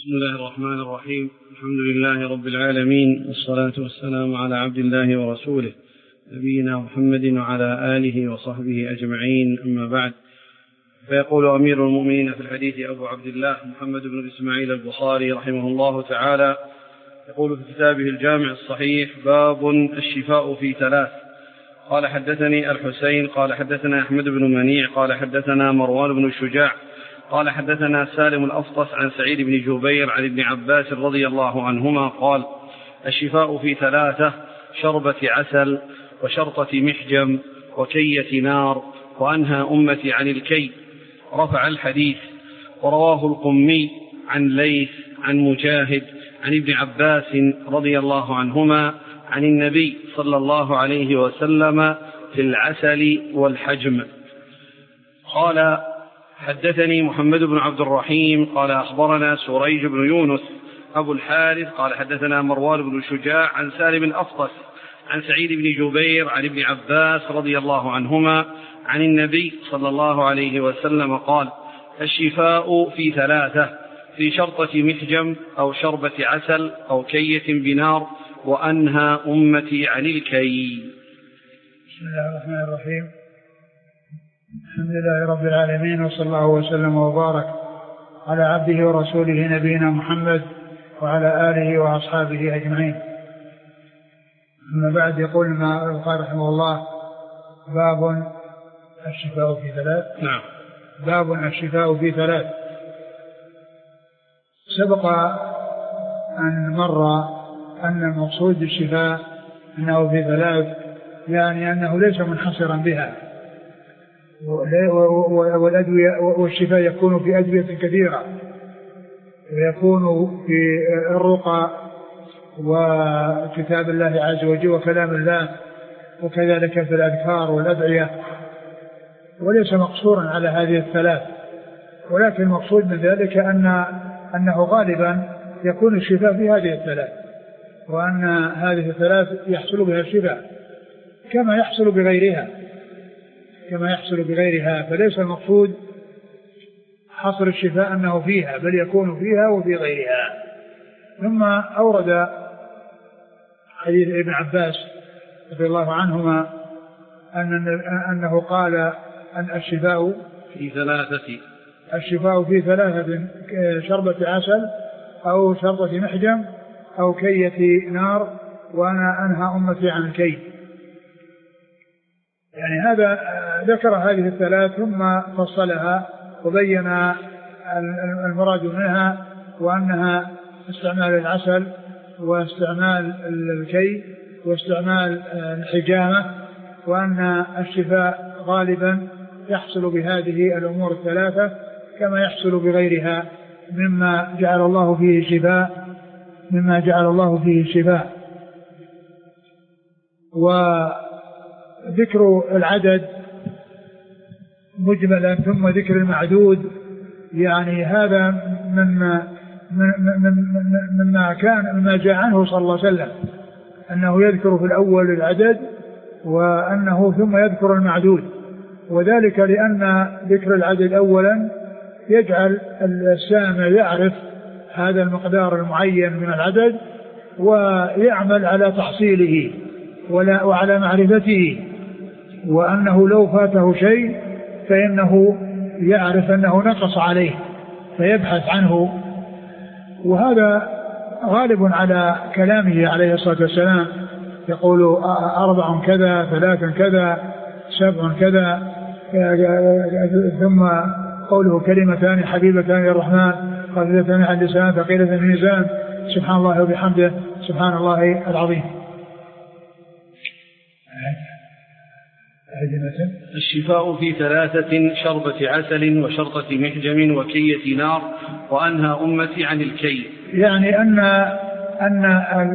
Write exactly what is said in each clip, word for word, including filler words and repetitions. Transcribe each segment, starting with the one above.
بسم الله الرحمن الرحيم. الحمد لله رب العالمين، والصلاة والسلام على عبد الله ورسوله نبينا محمد وعلى آله وصحبه أجمعين، أما بعد. فيقول أمير المؤمنين في الحديث أبو عبد الله محمد بن إسماعيل البخاري رحمه الله تعالى، يقول في كتابه الجامع الصحيح: باب الشفاء في ثلاث. قال حدثني الحسين قال حدثنا أحمد بن منيع قال حدثنا مروان بن الشجاع قال حدثنا سالم الأفطس عن سعيد بن جبير عن ابن عباس رضي الله عنهما قال: الشفاء في ثلاثة: شربة عسل، وشرطة محجم، وكية نار، وأنهى أمتي عن الكي. رفع الحديث. ورواه القمي عن ليث عن مجاهد عن ابن عباس رضي الله عنهما عن النبي صلى الله عليه وسلم في العسل والحجم. قال: حدثني محمد بن عبد الرحيم قال أخبرنا سريج بن يونس أبو الحارث قال حدثنا مروان بن الشجاع عن سالم الأفطس عن سعيد بن جبير عن ابن عباس رضي الله عنهما عن النبي صلى الله عليه وسلم قال: الشفاء في ثلاثة: في شرطة محجم، أو شربة عسل، أو كية بنار، وأنهى أمتي عن الكي. بسم الله الرحمن الرحيم. الحمد لله رب العالمين، وصلى الله وسلم وبارك على عبده ورسوله نبينا محمد وعلى آله وأصحابه أجمعين. أما بعد، يقول ما قال رحمه الله: باب الشفاء في ثلاث. نعم. باب الشفاء في ثلاث. سبق أن مر أن المقصود بالشفاء أنه في ثلاث، يعني أنه ليس منحصرا بها، والأدوية والشفاء يكون في أدوية كثيرة، ويكون في الرقى وكتاب الله عز وجل وكلام الله، وكذلك في الأذكار والأدعية، وليس مقصورا على هذه الثلاث. ولكن المقصود من ذلك أن أنه غالبا يكون الشفاء في هذه الثلاث، وأن هذه الثلاث يحصل بها الشفاء كما يحصل بغيرها كما يحصل بغيرها فليس المقصود حصر الشفاء أنه فيها، بل يكون فيها وفي غيرها. ثم أورد حديث ابن عباس رضي الله عنهما أن أنه قال أن الشفاء في ثلاثة الشفاء في ثلاثة: شربة عسل، أو شربة محجم، أو كية نار، وأنا أنهى أمتي عن الكي. يعني هذا ذكر هذه الثلاث ثم فصلها وبين المراد منها، وأنها استعمال العسل، واستعمال الكي، واستعمال الحجامة، وأن الشفاء غالبا يحصل بهذه الأمور الثلاثة كما يحصل بغيرها مما جعل الله فيه شفاء مما جعل الله فيه شفاء. وذكر العدد مجملا ثم ذكر المعدود، يعني هذا مما مما كان مما جاء عنه صلى الله عليه وسلم، أنه يذكر في الأول العدد، وأنه ثم يذكر المعدود، وذلك لأن ذكر العدد أولا يجعل السامع يعرف هذا المقدار المعين من العدد، ويعمل على تحصيله وعلى معرفته، وأنه لو فاته شيء فإنه يعرف أنه نقص عليه فيبحث عنه. وهذا غالب على كلامه عليه الصلاة والسلام، يقول: أربع كذا، ثلاث كذا، سبع كذا، ثم قوله: كلمتان حبيبتان للرحمن خفيفتان عن اللسان ثقيلة في الميزان، سبحان الله وبحمده، سبحان الله العظيم. الشفاء في ثلاثة: شربة عسل، وشرطة محجم، وكية نار، وأنهى أمتي عن الكي. يعني أن أن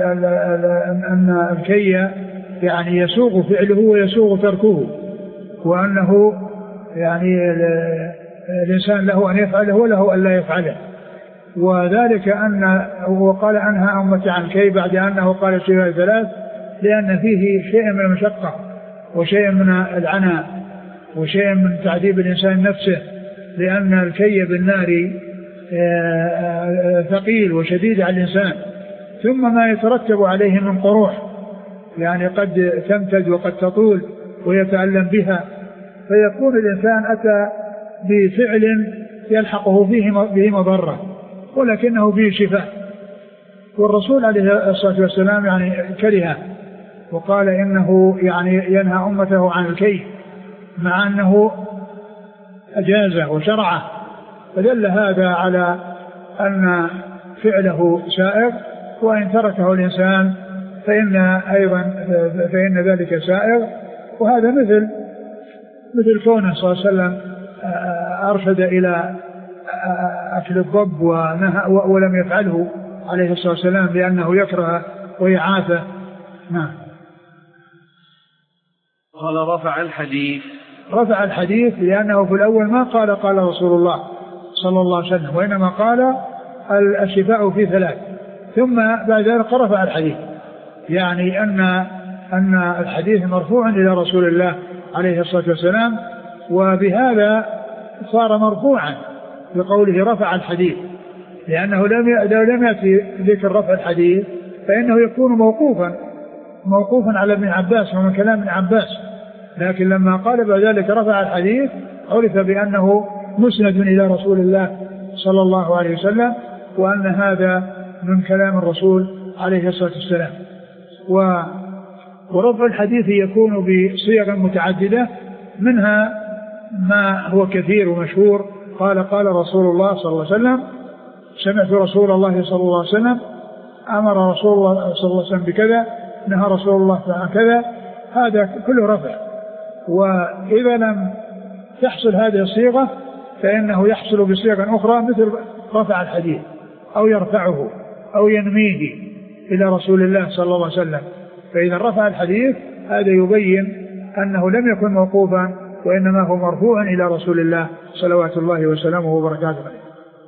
أن الكي يعني يسوغ فعله ويسوغ تركه، وأنه يعني الإنسان له أن يفعله وله أن لا يفعله، وذلك أن وقال أنهى أمتي عن الكي بعد أنه قال الشفاء ثلاث، لأن فيه شيء من المشقة، وشيء من العناء، وشيء من تعذيب الإنسان نفسه، لأن الكي بالنار ثقيل وشديد على الإنسان، ثم ما يترتب عليه من قروح يعني قد تمتد وقد تطول ويتألم بها، فيكون الإنسان أتى بفعل يلحقه فيه به مضرة ولكنه فيه شفاء. والرسول عليه الصلاة والسلام يعني كره وقال إنه يعني ينهى أمته عن الكي، مع أنه أجازه وشرعه، فدل هذا على أن فعله سائغ، وإن تركه الإنسان فإن أيضا فإن ذلك سائغ. وهذا مثل مثل كونه صلى الله عليه وسلم أرشد إلى أكل الضب ونهى ولم يفعله عليه الصلاة والسلام لأنه يكره ويعافى. نعم. قال رفع الحديث رفع الحديث لأنه في الأول ما قال قال رسول الله صلى الله عليه وسلم، وإنما قال الشفاء في ثلاث، ثم بعد ذلك رفع الحديث، يعني أن أن الحديث مرفوع إلى رسول الله عليه الصلاة والسلام، وبهذا صار مرفوعا بقوله رفع الحديث، لأنه لم لم يأتي ذكر رفع الحديث فإنه يكون موقوفا موقوفا على ابن عباس ومن كلام ابن عباس، لكن لما قال بعد ذلك رفع الحديث عرف بأنه مسند إلى رسول الله صلى الله عليه وسلم، وأن هذا من كلام الرسول عليه الصلاة والسلام. ورفع الحديث يكون بصيغ متعددة، منها ما هو كثير ومشهور، قال قال رسول الله صلى الله عليه وسلم، سمعت رسول الله صلى الله عليه وسلم، أمر رسول الله صلى الله عليه وسلم بكذا، نهى رسول الله عن كذا، هذا كله رفع. وإذا لم تحصل هذه الصيغة فإنه يحصل بصيغة أخرى مثل رفع الحديث أو يرفعه أو ينميه إلى رسول الله صلى الله عليه وسلم. فإذا رفع الحديث هذا يبين أنه لم يكن موقوفا وإنما هو مرفوع إلى رسول الله صلوات الله وسلامه وبركاته عليه.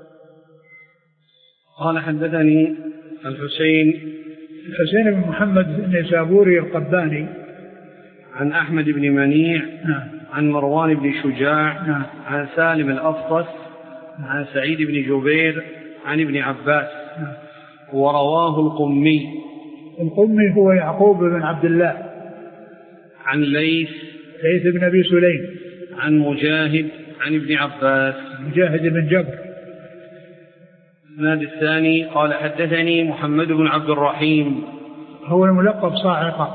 قال حدثني الحسين الحسين بن محمد النيسابوري القباني عن أحمد بن منيع نعم. عن مروان بن شجاع نعم. عن سالم الأفطس عن سعيد بن جبير عن ابن عباس نعم. ورواه القمي. القمي هو يعقوب بن عبد الله عن ليث ليث بن أبي سليم عن مجاهد عن ابن عباس مجاهد بن جبر. الإسناد الثاني قال حدثني محمد بن عبد الرحيم هو الملقب صاعقة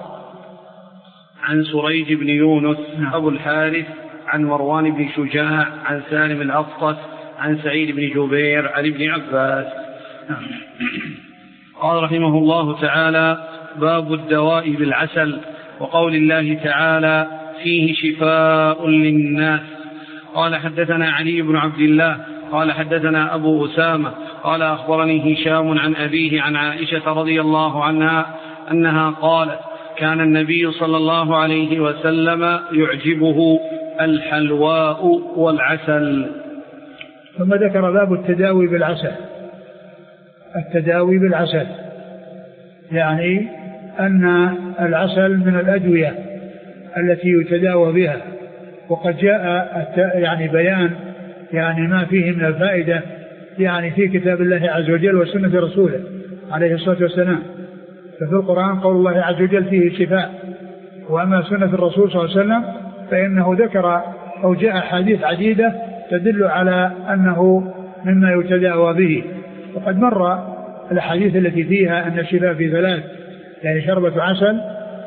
عن سريج بن يونس نعم. أبو الحارث عن مروان بن شجاع عن سالم الأفطس عن سعيد بن جبير عن ابن عباس نعم. قال رحمه الله تعالى باب الدواء بالعسل وقول الله تعالى فيه شفاء للناس. قال حدثنا علي بن عبد الله قال حدثنا أبو أسامة قال أخبرني هشام عن أبيه عن عائشة رضي الله عنها أنها قالت كان النبي صلى الله عليه وسلم يعجبه الحلواء والعسل. ثم ذكر باب التداوي بالعسل. التداوي بالعسل يعني أن العسل من الأدوية التي يتداوى بها، وقد جاء يعني بيان يعني ما فيه من الفائدة يعني في كتاب الله عز وجل وسنة رسوله عليه الصلاة والسلام. ففي القرآن قول الله عز وجل فيه شفاء، وأما سنة الرسول صلى الله عليه وسلم فإنه ذكر أو جاء حديث عديدة تدل على أنه مما يتداوى به. وقد مر الحديث التي فيها أن الشفاء في ثلاث، يعني شربة عسل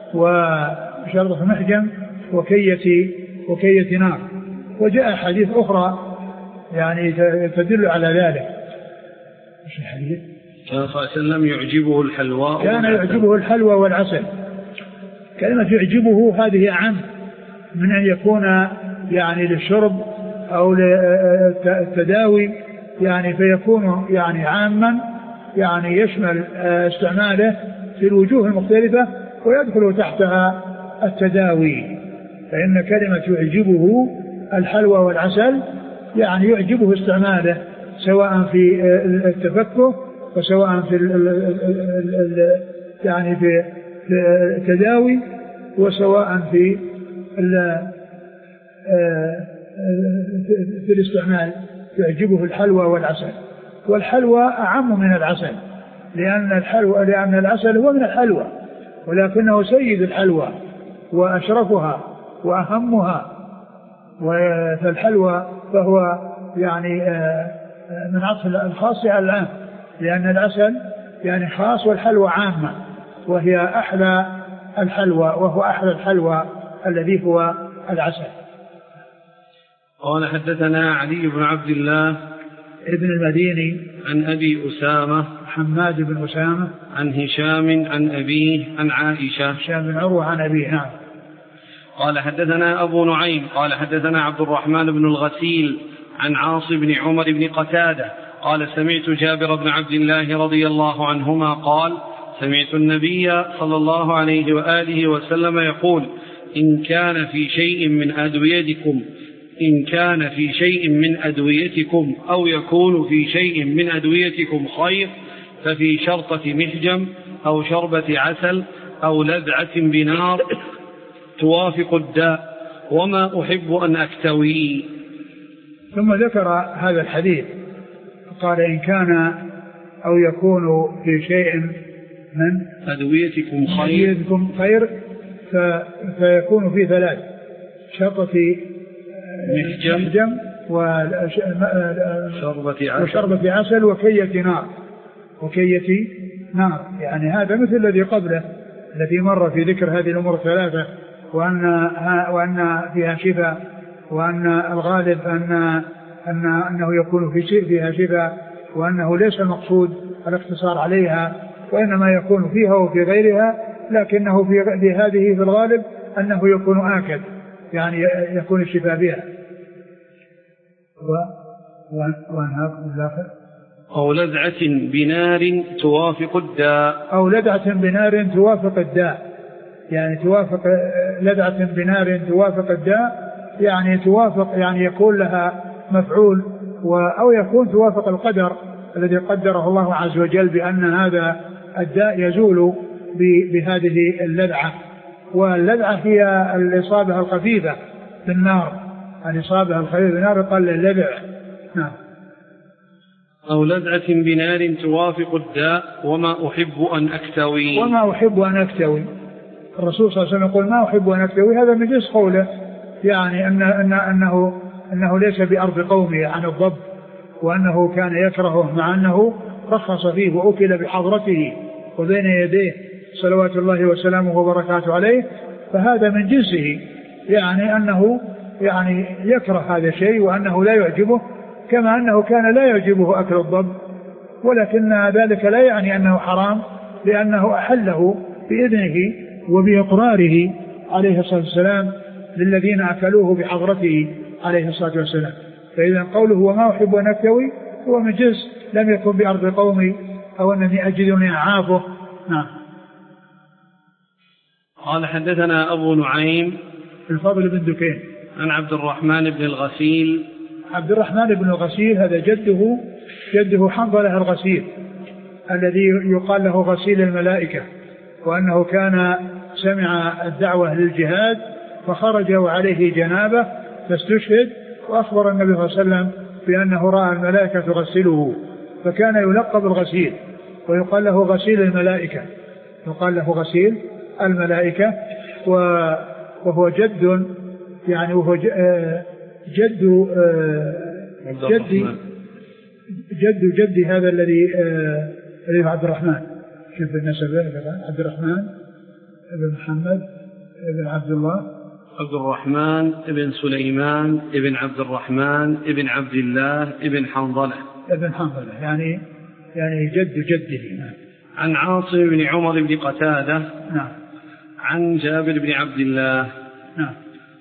وشربة محجم وكية وكية نار. وجاء حديث أخرى يعني تدل على ذلك. مش الحديث كان صلى الله عليه وسلم يعجبه الحلوى كان يعجبه الحلوى والعسل. كلمة يعجبه هذه أعم من أن يكون يعني للشرب أو للتداوي، يعني فيكون يعني عاما يعني يشمل استعماله في الوجوه المختلفة ويدخل تحتها التداوي. فإن كلمة يعجبه الحلوى والعسل يعني يعجبه استعماله سواء في التفكه وسواء في ال ال ال ال يعني في التداوي وسواء في في الاستعمال. يعجبه الحلوى والعسل. والحلوى أعم من العسل، لأن الحلوى لأن العسل هو من الحلوى ولكنه سيد الحلوى وأشرفها وأهمها. فالحلوى فهو يعني من عطف الخاص على العام، لأن العسل يعني خاص والحلوى عامة، وهي أحلى الحلوى وهو أحلى الحلوى الذي هو العسل. قال حدثنا علي بن عبد الله ابن المديني عن أبي أسامة حماد بن أسامة عن هشام عن أبيه عن عائشة هشام بن عروة عن أبيه. نعم. قال حدثنا أبو نعيم قال حدثنا عبد الرحمن بن الغسيل عن عاصم بن عمر بن قتادة قال سمعت جابر بن عبد الله رضي الله عنهما قال سمعت النبي صلى الله عليه وآله وسلم يقول إن كان في شيء من أدويتكم إن كان في شيء من أدويتكم أو يكون في شيء من أدويتكم خير ففي شرطة محجم أو شربة عسل أو لذعة بنار توافق الداء وما أحب أن أكتوي. ثم ذكر هذا الحديث قال إن كان أو يكون في شيء من أدويتكم خير, أدويتكم خير فيكون في ثلاث شرطة محجم وشربة عسل وكية نار وكية نار. يعني هذا مثل الذي قبله الذي مر في ذكر هذه الأمور الثلاثة، وأن وأن فيها شفاء، وأن الغالب أن أن أنه يكون في شيء فيها شفاء، وأنه ليس المقصود الاقتصار عليها وإنما يكون فيها وفي غيرها، لكنه في هذه في الغالب أنه يكون آكد يعني يكون الشفاء بها. وأنهاكم الآخر أو لذعة بنار توافق الداء أو لذعة بنار توافق الداء، يعني توافق لذعة بنار توافق الداء، يعني توافق يعني يكون لها مفعول، أو يكون توافق القدر الذي قدره الله عز وجل بأن هذا الداء يزول بهذه اللذعة. واللذعة هي الإصابة الخفيفة بالنار، الإصابة الخفيفة بالنار قال اللذع. نعم. أو لذعة بنار توافق الداء وما أحب أن أكتوي وما أحب أن أكتوي. الرسول صلى الله عليه وسلم يقول ما أحب أن أكتوي، هذا من جنس قوله، يعني أن أن أنه أنه ليس بأرض قومه عن الضب، وأنه كان يكرهه مع أنه رخص فيه وأكل بحضرته وبين يديه صلوات الله وسلامه وبركاته عليه، فهذا من جنسه، يعني أنه يعني يكره هذا الشيء وأنه لا يعجبه، كما أنه كان لا يعجبه أكل الضب، ولكن ذلك لا يعني أنه حرام، لأنه أحله بإذنه وبإقراره عليه الصلاة والسلام للذين أكلوه بحضرته عليه الصلاة والسلام. فإذا قوله وما أحب أن أكتوي هو من جنس لم يكن بأرض قومي أو أنني أجدني أعافه. نعم. قال حدثنا أبو نعيم الفضل بن دكين عن عبد الرحمن بن الغسيل. عبد الرحمن بن الغسيل هذا جده جده حنظلة الغسيل الذي يقال له غسيل الملائكة، وأنه كان سمع الدعوة للجهاد فخرج وعليه جنابة فاستشهد، وأخبر النبي صلى الله عليه وسلم بأنه رأى الملائكة تغسله، فكان يلقب الغسيل ويقال له غسيل الملائكة، يقال له غسيل الملائكة. وهو جد يعني وهو جد جدي جد جدي هذا الذي الذي عبد الرحمن، شوف النسبة عبد الرحمن بن محمد بن عبد الله عبد الرحمن ابن سليمان ابن عبد الرحمن ابن عبد الله ابن حنظلة ابن حنظلة يعني يعني جد جده. نعم. عن عاصم بن عمر بن قتادة. نعم. عن جابر بن عبد الله. نعم.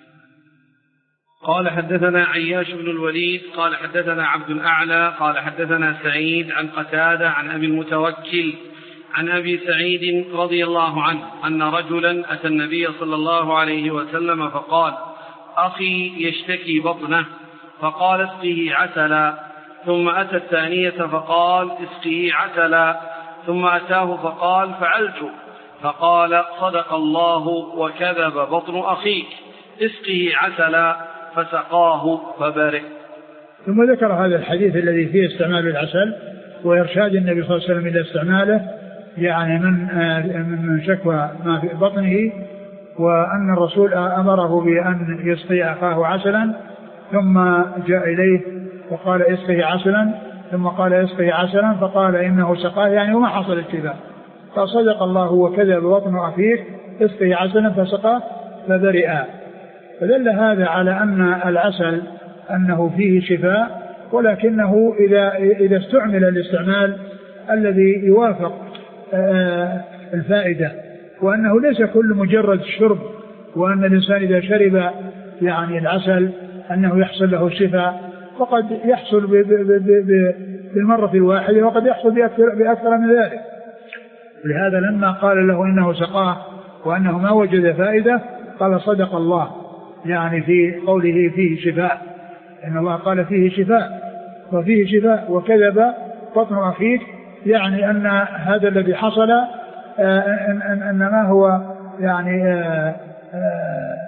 قال حدثنا عياش بن الوليد قال حدثنا عبد الأعلى قال حدثنا سعيد عن قتادة عن أبي المتوكل عن أبي سعيد رضي الله عنه أن رجلا أتى النبي صلى الله عليه وسلم فقال أخي يشتكي بطنه، فقال اسقه عسلا، ثم أتى الثانية فقال اسقه عسلا، ثم أتاه فقال فعلت، فقال صدق الله وكذب بطن أخيك، اسقه عسلا، فسقاه فبرئ. ثم ذكر هذا الحديث الذي فيه استعمال العسل وإرشاد النبي صلى الله عليه وسلم إلى استعماله يعني من من شكوى ما في بطنه، وأن الرسول أمره بأن يسقي أخاه عسلا، ثم جاء إليه وقال اسقه عسلا، ثم قال اسقه عسلا، فقال إنه سقاه يعني وما حصل الشفاء، فصدق الله وكذب بطن أخيك اسقه عسلا فسقاه فبرئا. فدل هذا على أن العسل أنه فيه شفاء، ولكنه إذا إذا استعمل الاستعمال الذي يوافق الفائدة، وأنه ليس كل مجرد الشرب، وأن الإنسان إذا شرب يعني العسل أنه يحصل له الشفاء، وقد يحصل بالمرة الواحدة وقد يحصل بأكثر, بأكثر من ذلك. ولهذا لما قال له إنه سقاه وأنه ما وجد فائدة قال صدق الله، يعني في قوله فيه شفاء، إن الله قال فيه شفاء وفيه شفاء، وكذب بطن أخيك يعني أن هذا الذي حصل أن, أن, أن ما هو يعني آآ آآ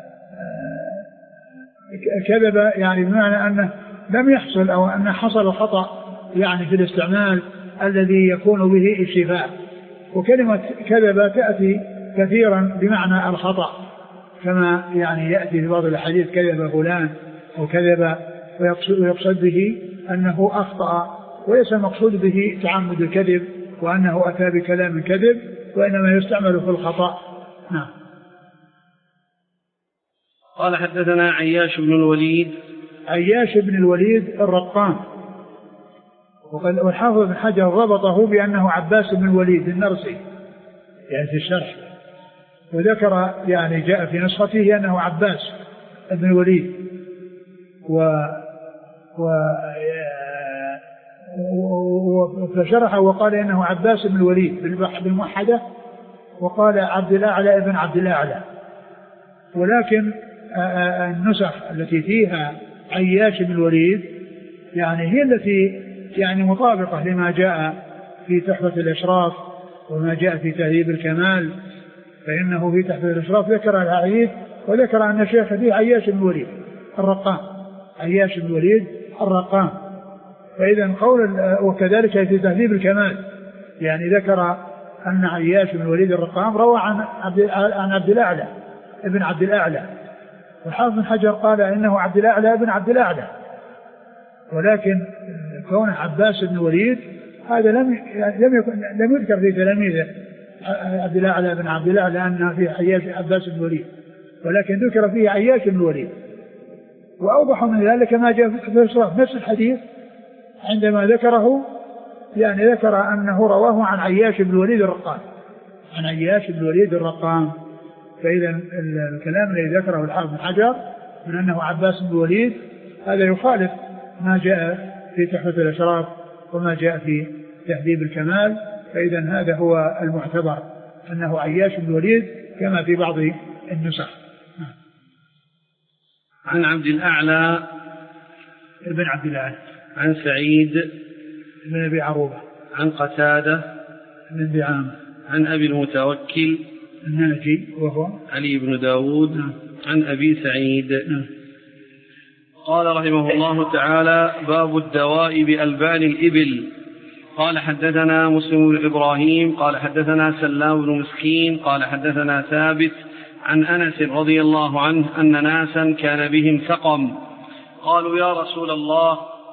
كذب يعني بمعنى أنه لم يحصل أو أن حصل الخطأ يعني في الاستعمال الذي يكون به الشفاء. وكلمة كذب تأتي كثيرا بمعنى الخطأ، كما يعني يأتي في بعض الحديث كذب فلان أو كذب، ويقصد به أنه أخطأ، وليس المقصود به تعمد الكذب وأنه أتى بكلام كذب، وإنما يستعمل في الخطأ. نعم. قال حدثنا عياش بن الوليد. عياش بن الوليد الرقام، والحافظ بن حجر ربطه بأنه عباس بن الوليد النرسي يعني في الشرح، وذكر يعني جاء في نسخته أنه عباس بن الوليد، و و فشرحه وقال إنه عباس بن الوليد بالموحدة، وقال عبد الأعلى ابن عبد الأعلى. ولكن النسخ التي فيها عياش بن الوليد يعني هي التي يعني مطابقة لما جاء في تحفة الإشراف وما جاء في تهذيب الكمال، فإنه في تحفة الإشراف ذكر الحديث وذكر أن شيخ فيه عياش بن الوليد الرقام، عياش بن الوليد الرقام. فإذا قول وكذلك في تهذيب الكمال يعني ذكر أن عياش بن الوليد الرقام روى عن عبد عن عبد الأعلى ابن عبد الأعلى، والحافظ بن حجر قال إنه عبد الأعلى ابن عبد الأعلى، ولكن كون عباس بن الوليد هذا لم لم يكن لم يذكر في تلاميذه عبد الأعلى بن عبد الأعلى أن في عياش عباس بن الوليد، ولكن ذكر فيه عياش بن الوليد. وأوضح من ذلك ما جاء في الإشراف نفس الحديث عندما ذكره يعني ذكر أنه رواه عن عياش بن الوليد الرقام، عن عياش بن الوليد الرقام. فإذا الكلام الذي ذكره الحافظ بن حجر من أنه عباس بن الوليد هذا يخالف ما جاء في تحفة الأشراف وما جاء في تهذيب الكمال، فإذا هذا هو المعتبر أنه عياش بن الوليد كما في بعض النسخ. عن عبد الأعلى ابن عبد الأعلى عن سعيد بن أبي عروبة عن قتادة بن دعامة عن أبي المتوكل الناجي وهو علي بن داود نعم. عن أبي سعيد نعم. قال رحمه الله تعالى: باب الدواء بألبان الإبل. قال حدثنا مسلم بن إبراهيم قال حدثنا سلام بن مسكين قال حدثنا ثابت عن أنس رضي الله عنه أن ناسا كان بهم سقم، قالوا: يا رسول الله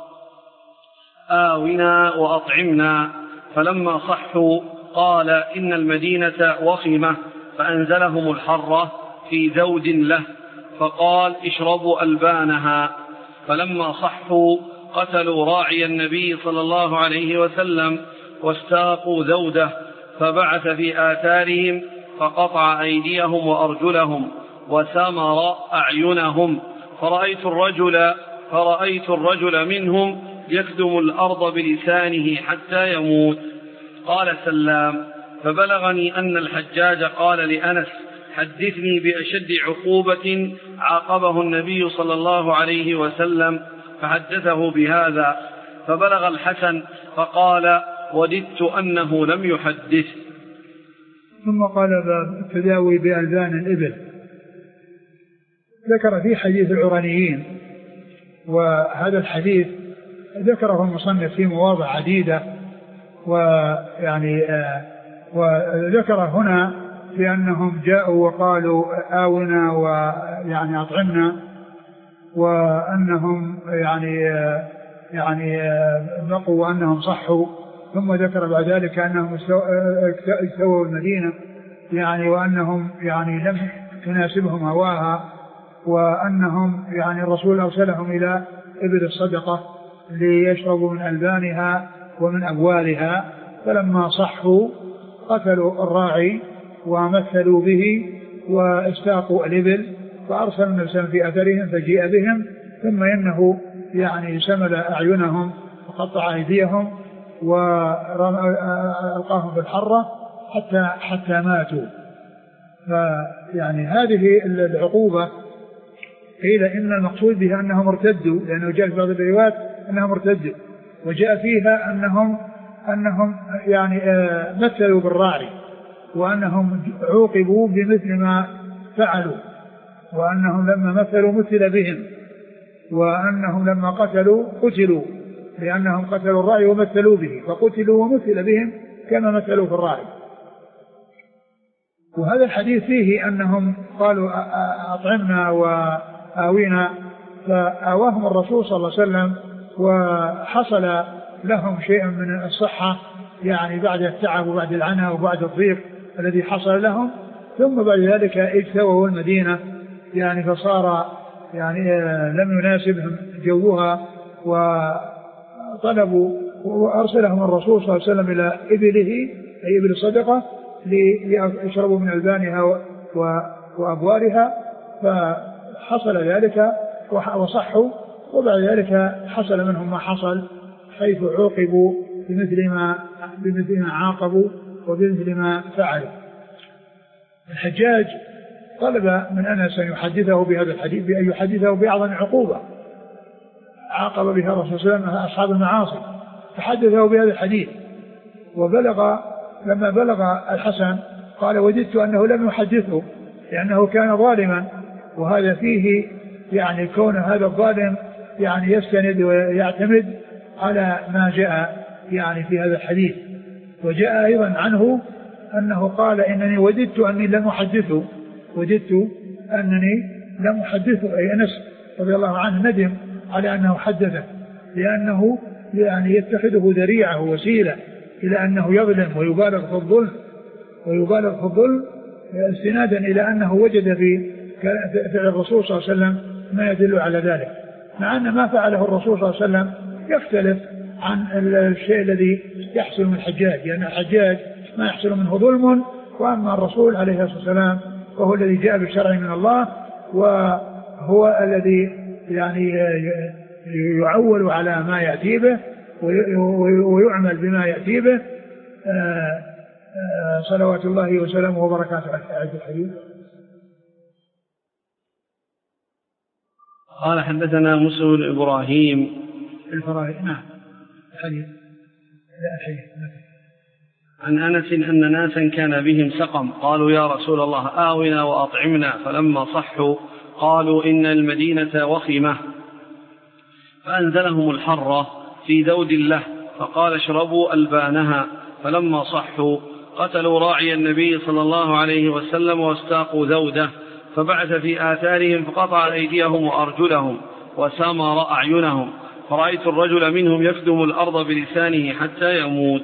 آونا وأطعمنا، فلما صحوا قال: إن المدينة وخمة، فأنزلهم الحرة في ذود له، فقال: اشربوا ألبانها. فلما صحوا قتلوا راعي النبي صلى الله عليه وسلم واستاقوا ذوده، فبعث في آثارهم فقطع أيديهم وأرجلهم وسمر أعينهم، فرأيت الرجل فرأيت الرجل منهم يكدم الأرض بلسانه حتى يموت. قال سلام: فبلغني أن الحجاج قال لأنس: حدثني بأشد عقوبة عاقبه النبي صلى الله عليه وسلم، فحدثه بهذا، فبلغ الحسن فقال: وددت أنه لم يحدث. ثم قال: باب التداوي بألبان الإبل. ذكر في حديث العرانيين، وهذا الحديث ذكره المصنف في مواضع عديدة، ويعني وذكر هنا بأنهم جاءوا وقالوا آونا ويعني أطعمنا، وأنهم يعني يعني بقوا وأنهم صحوا، ثم ذكر بعد ذلك أنهم استووا المدينة يعني وأنهم يعني لم تناسبهم هواها، وأنهم يعني الرسول أرسلهم إلى إبل الصدقة ليشربوا من ألبانها ومن أبوالها، فلما صحوا قتلوا الراعي ومثلوا به واستاقوا الإبل، فأرسلوا نفسا في أثرهم فجيء بهم، ثم إنه يعني سمل أعينهم وقطع أيديهم وألقاهم بالحرة حتى حتى ماتوا. فيعني هذه العقوبة قيل إن المقصود بها أنهم ارتدوا، لأنه جاء في بعض الروايات أنهم ارتدوا، وجاء فيها أنهم أنهم يعني مثلوا بالراعي، وأنهم عوقبوا بمثل ما فعلوا، وأنهم لما مثلوا مثل بهم، وأنهم لما قتلوا قتلوا لأنهم قتلوا الراعي ومثلوا به، فقتلوا ومثل بهم كما مثلوا في الراعي. وهذا الحديث فيه أنهم قالوا أطعمنا وآوينا، فآواهم الرسول صلى الله عليه وسلم وحصل لهم شيء من الصحة يعني بعد التعب وبعد العناء وبعد الضيق الذي حصل لهم، ثم بعد ذلك اجتووا المدينة يعني فصار يعني لم يناسبهم جوها، وطلبوا وأرسلهم الرسول صلى الله عليه وسلم إلى إبله أي إبل الصدقة ليشربوا من ألبانها وأبوالها، فحصل ذلك وصحوا، وبعد ذلك حصل منهم ما حصل، حيث عوقبوا بمثل ما بمثل ما عاقبوا وبمثل ما فعلوا. الحجاج طلب من أنس أن يحدثه بهذا الحديث، بأن يحدثه بأعظم عقوبة عاقب بها الرسول صلى الله عليه وسلم أصحاب المعاصي، فحدثه بهذا الحديث. وبلغ لما بلغ الحسن قال وددت أنه لم يحدثه لأنه كان ظالما، وهذا فيه يعني كون هذا الظالم يعني يستند ويعتمد على ما جاء يعني في هذا الحديث. وجاء أيضا عنه أنه قال إنني وددت أني لم أحدثه، وددت أنني لم أحدثه، أي أنس رضي الله عنه ندم على أنه حدثه، لأنه يعني يتخذه ذريعة وسيلة إلى أنه يظلم ويبالغ في الظلم ويبالغ في الظلم استنادا إلى أنه وجد في فعل الرسول صلى الله عليه وسلم ما يدل على ذلك، مع أن ما فعله الرسول صلى الله عليه وسلم يختلف عن الشيء الذي يحصل من الحجاج، لأن الحجاج ما يحصل منه ظلم، وأما الرسول عليه الصلاة والسلام وهو الذي جاء بالشرع من الله، وهو الذي يعني يعول على ما يأتي به ويعمل بما يأتي به صلوات الله وسلامه وبركاته على الحديث. قال حدثنا موسى بن إبراهيم الفراهيد نعم الحديث الحديث عن أنس أن ناسا كان بهم سقم قالوا يا رسول الله آونا وأطعمنا، فلما صحوا قالوا إن المدينة وخمة، فأنزلهم الحرة في ذود له فقال اشربوا ألبانها، فلما صحوا قتلوا راعي النبي صلى الله عليه وسلم واستاقوا ذوده، فبعث في آثارهم فقطع أيديهم وأرجلهم وسامر أعينهم، فرأيت الرجل منهم يكدم الأرض بلسانه حتى يموت.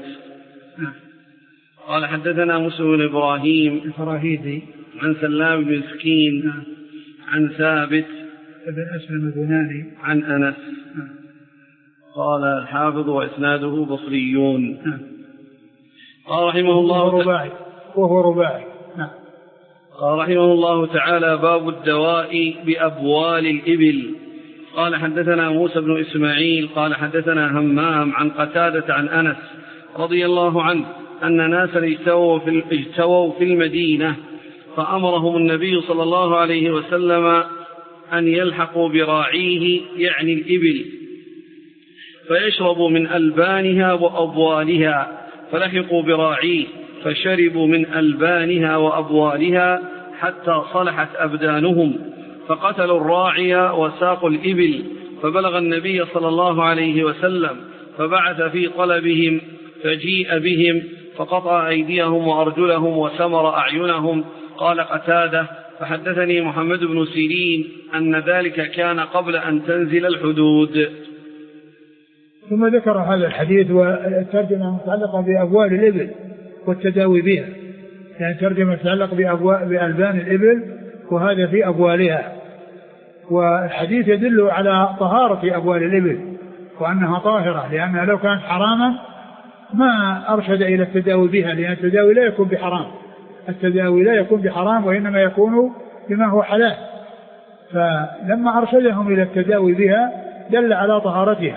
قال حدثنا موسى بن إبراهيم الفراهيدي عن سلام بن مسكين عن ثابت بن أسلم البناني عن أنس. قال الحافظ وإسناده بصريون. قال رحمه الله رباعي وهو رباعي. قال رحمه الله تعالى باب الدواء بأبوال الإبل. قال حدثنا موسى بن إسماعيل قال حدثنا همام عن قتادة عن أنس رضي الله عنه أن ناسا اجتووا في, اجتووا في المدينة، فأمرهم النبي صلى الله عليه وسلم أن يلحقوا براعيه يعني الإبل فيشربوا من ألبانها وأبوالها، فلحقوا براعيه فشربوا من ألبانها وأبوالها حتى صلحت أبدانهم، فقتلوا الراعي وساقوا الإبل، فبلغ النبي صلى الله عليه وسلم فبعث في طلبهم فجيء بهم فقطع أيديهم وأرجلهم وسمر أعينهم. قال قتادة: فحدثني محمد بن سيرين أن ذلك كان قبل أن تنزل الحدود. ثم ذكر هذا الحديث والترجمة المتعلقة بأبوال الإبل والتداوي بها، يعني ترجمة تتعلق بألبان الإبل وهذا في أبوالها. والحديث يدل على طهارة أبوال الإبل وأنها طاهرة، لأنها لو كانت حراما ما أرشد إلى التداوي بها، لأن التداوي لا يكون بحرام، التداوي لا يكون بحرام وإنما يكون بما هو حلال. فلما أرشدهم إلى التداوي بها دل على طهارتها.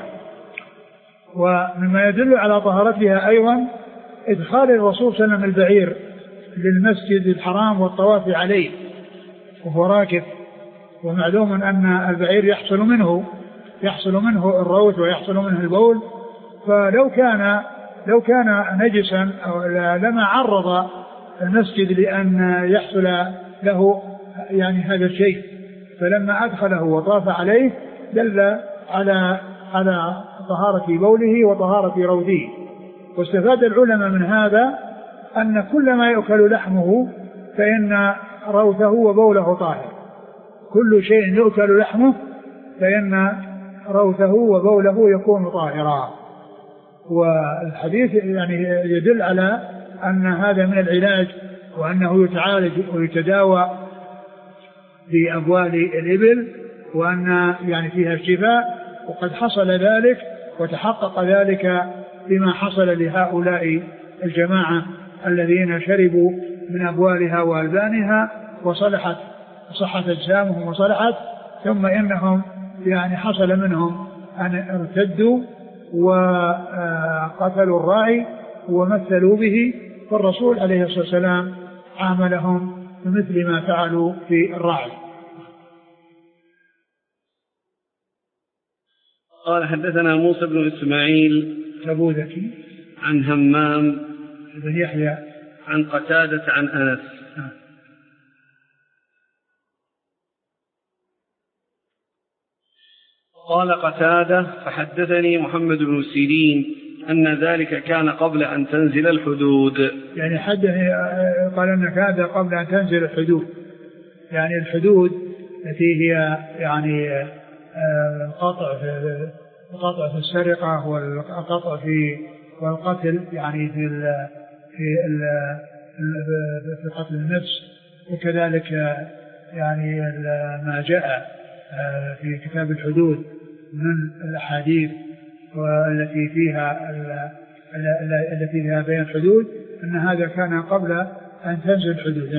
ومما يدل على طهارتها أيضا إدخال الرسول صلى الله عليه وسلم البعير للمسجد الحرام والطواف عليه وهو راكب، ومعلوم أن البعير يحصل منه يحصل منه الروث ويحصل منه البول، فلو كان لو كان نجسا أو لما عرض المسجد لأن يحصل له يعني هذا الشيء، فلما أدخله وطاف عليه دل على على طهارة بوله وطهارة روثه. واستفاد العلماء من هذا أن كل ما يؤكل لحمه فإن روثه وبوله طاهر، كل شيء يؤكل لحمه فإن روثه وبوله يكون طاهرا. والحديث يعني يدل على أن هذا من العلاج، وأنه يتعالج ويتداوى بأبوال الإبل، وأن يعني فيها الشفاء، وقد حصل ذلك وتحقق ذلك بما حصل لهؤلاء الجماعة الذين شربوا من أبوالها وألبانها وصلحت صحت أجسامهم وصلحت، ثم إنهم يعني حصل منهم أن ارتدوا وقتلوا الراعي ومثلوا به، فالرسول عليه الصلاة والسلام عاملهم بمثل ما فعلوا في الراعي. قال: حدثنا موسى بن إسماعيل تبوذكي عن همام بن يحيى عن قتادة عن أنس. قال قتادة: فحدثني محمد بن سيرين أن ذلك كان قبل أن تنزل الحدود. يعني حدث قال أن هذا قبل أن تنزل الحدود، يعني الحدود التي هي يعني القطع في القطع في السرقة والقطع في والقتل، يعني في ال في ال في قتل النفس، وكذلك يعني ما جاء في كتاب الحدود من الأحاديث والتي فيها التي فيها بيان الحدود، أن هذا كان قبل أن تنزل الحدود.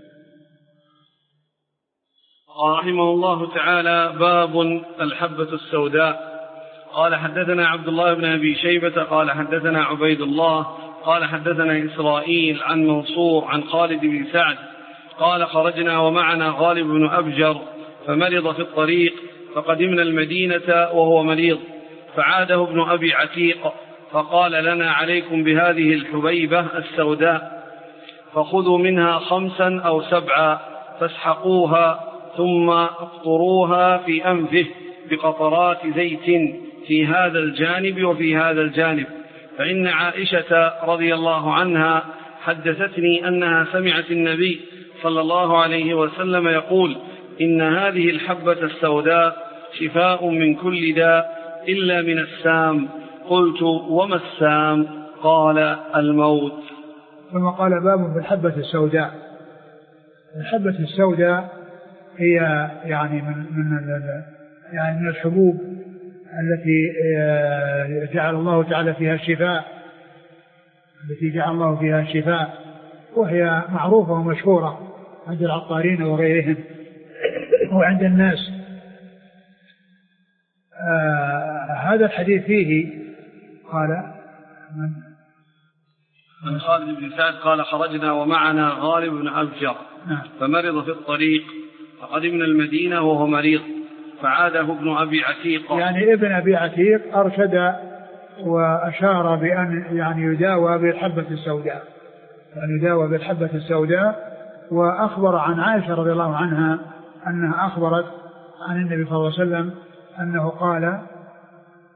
قال رحمه الله تعالى: باب الحبة السوداء. قال: حدثنا عبد الله بن أبي شيبة قال حدثنا عبيد الله قال حدثنا إسرائيل عن منصور عن خالد بن سعد قال: خرجنا ومعنا غالب بن أبجر فمرض في الطريق، فقدمنا المدينة وهو مريض، فعاده ابن أبي عتيق فقال لنا: عليكم بهذه الحبيبة السوداء، فخذوا منها خمسا أو سبعا فاسحقوها ثم اقطروها في أنفه بقطرات زيت في هذا الجانب وفي هذا الجانب، فإن عائشة رضي الله عنها حدثتني أنها سمعت النبي صلى الله عليه وسلم يقول: إن هذه الحبة السوداء شفاء من كل داء إلا من السام. قلت: وما السام؟ قال: الموت. ثم قال: باب في الحبة السوداء. الحبة السوداء هي يعني من من يعني من الحبوب التي جعل الله تعالى فيها الشفاء التي جعل الله فيها الشفاء وهي معروفة ومشهورة عند العطارين وغيرهم وعند الناس. آه هذا الحديث فيه قال من من خالد بن سعد قال: خرجنا ومعنا غالب بن أبجر فمرض في الطريق، فقدمنا المدينة وهو مريض، فعاده ابن أبي عتيق. يعني ابن أبي عتيق أرشد وأشار بأن يعني يداوى بالحبة السوداء، أن يداوى بالحبة السوداء. وأخبر عن عائشة رضي الله عنها أنها أخبرت عن النبي صلى الله عليه وسلم أنه قال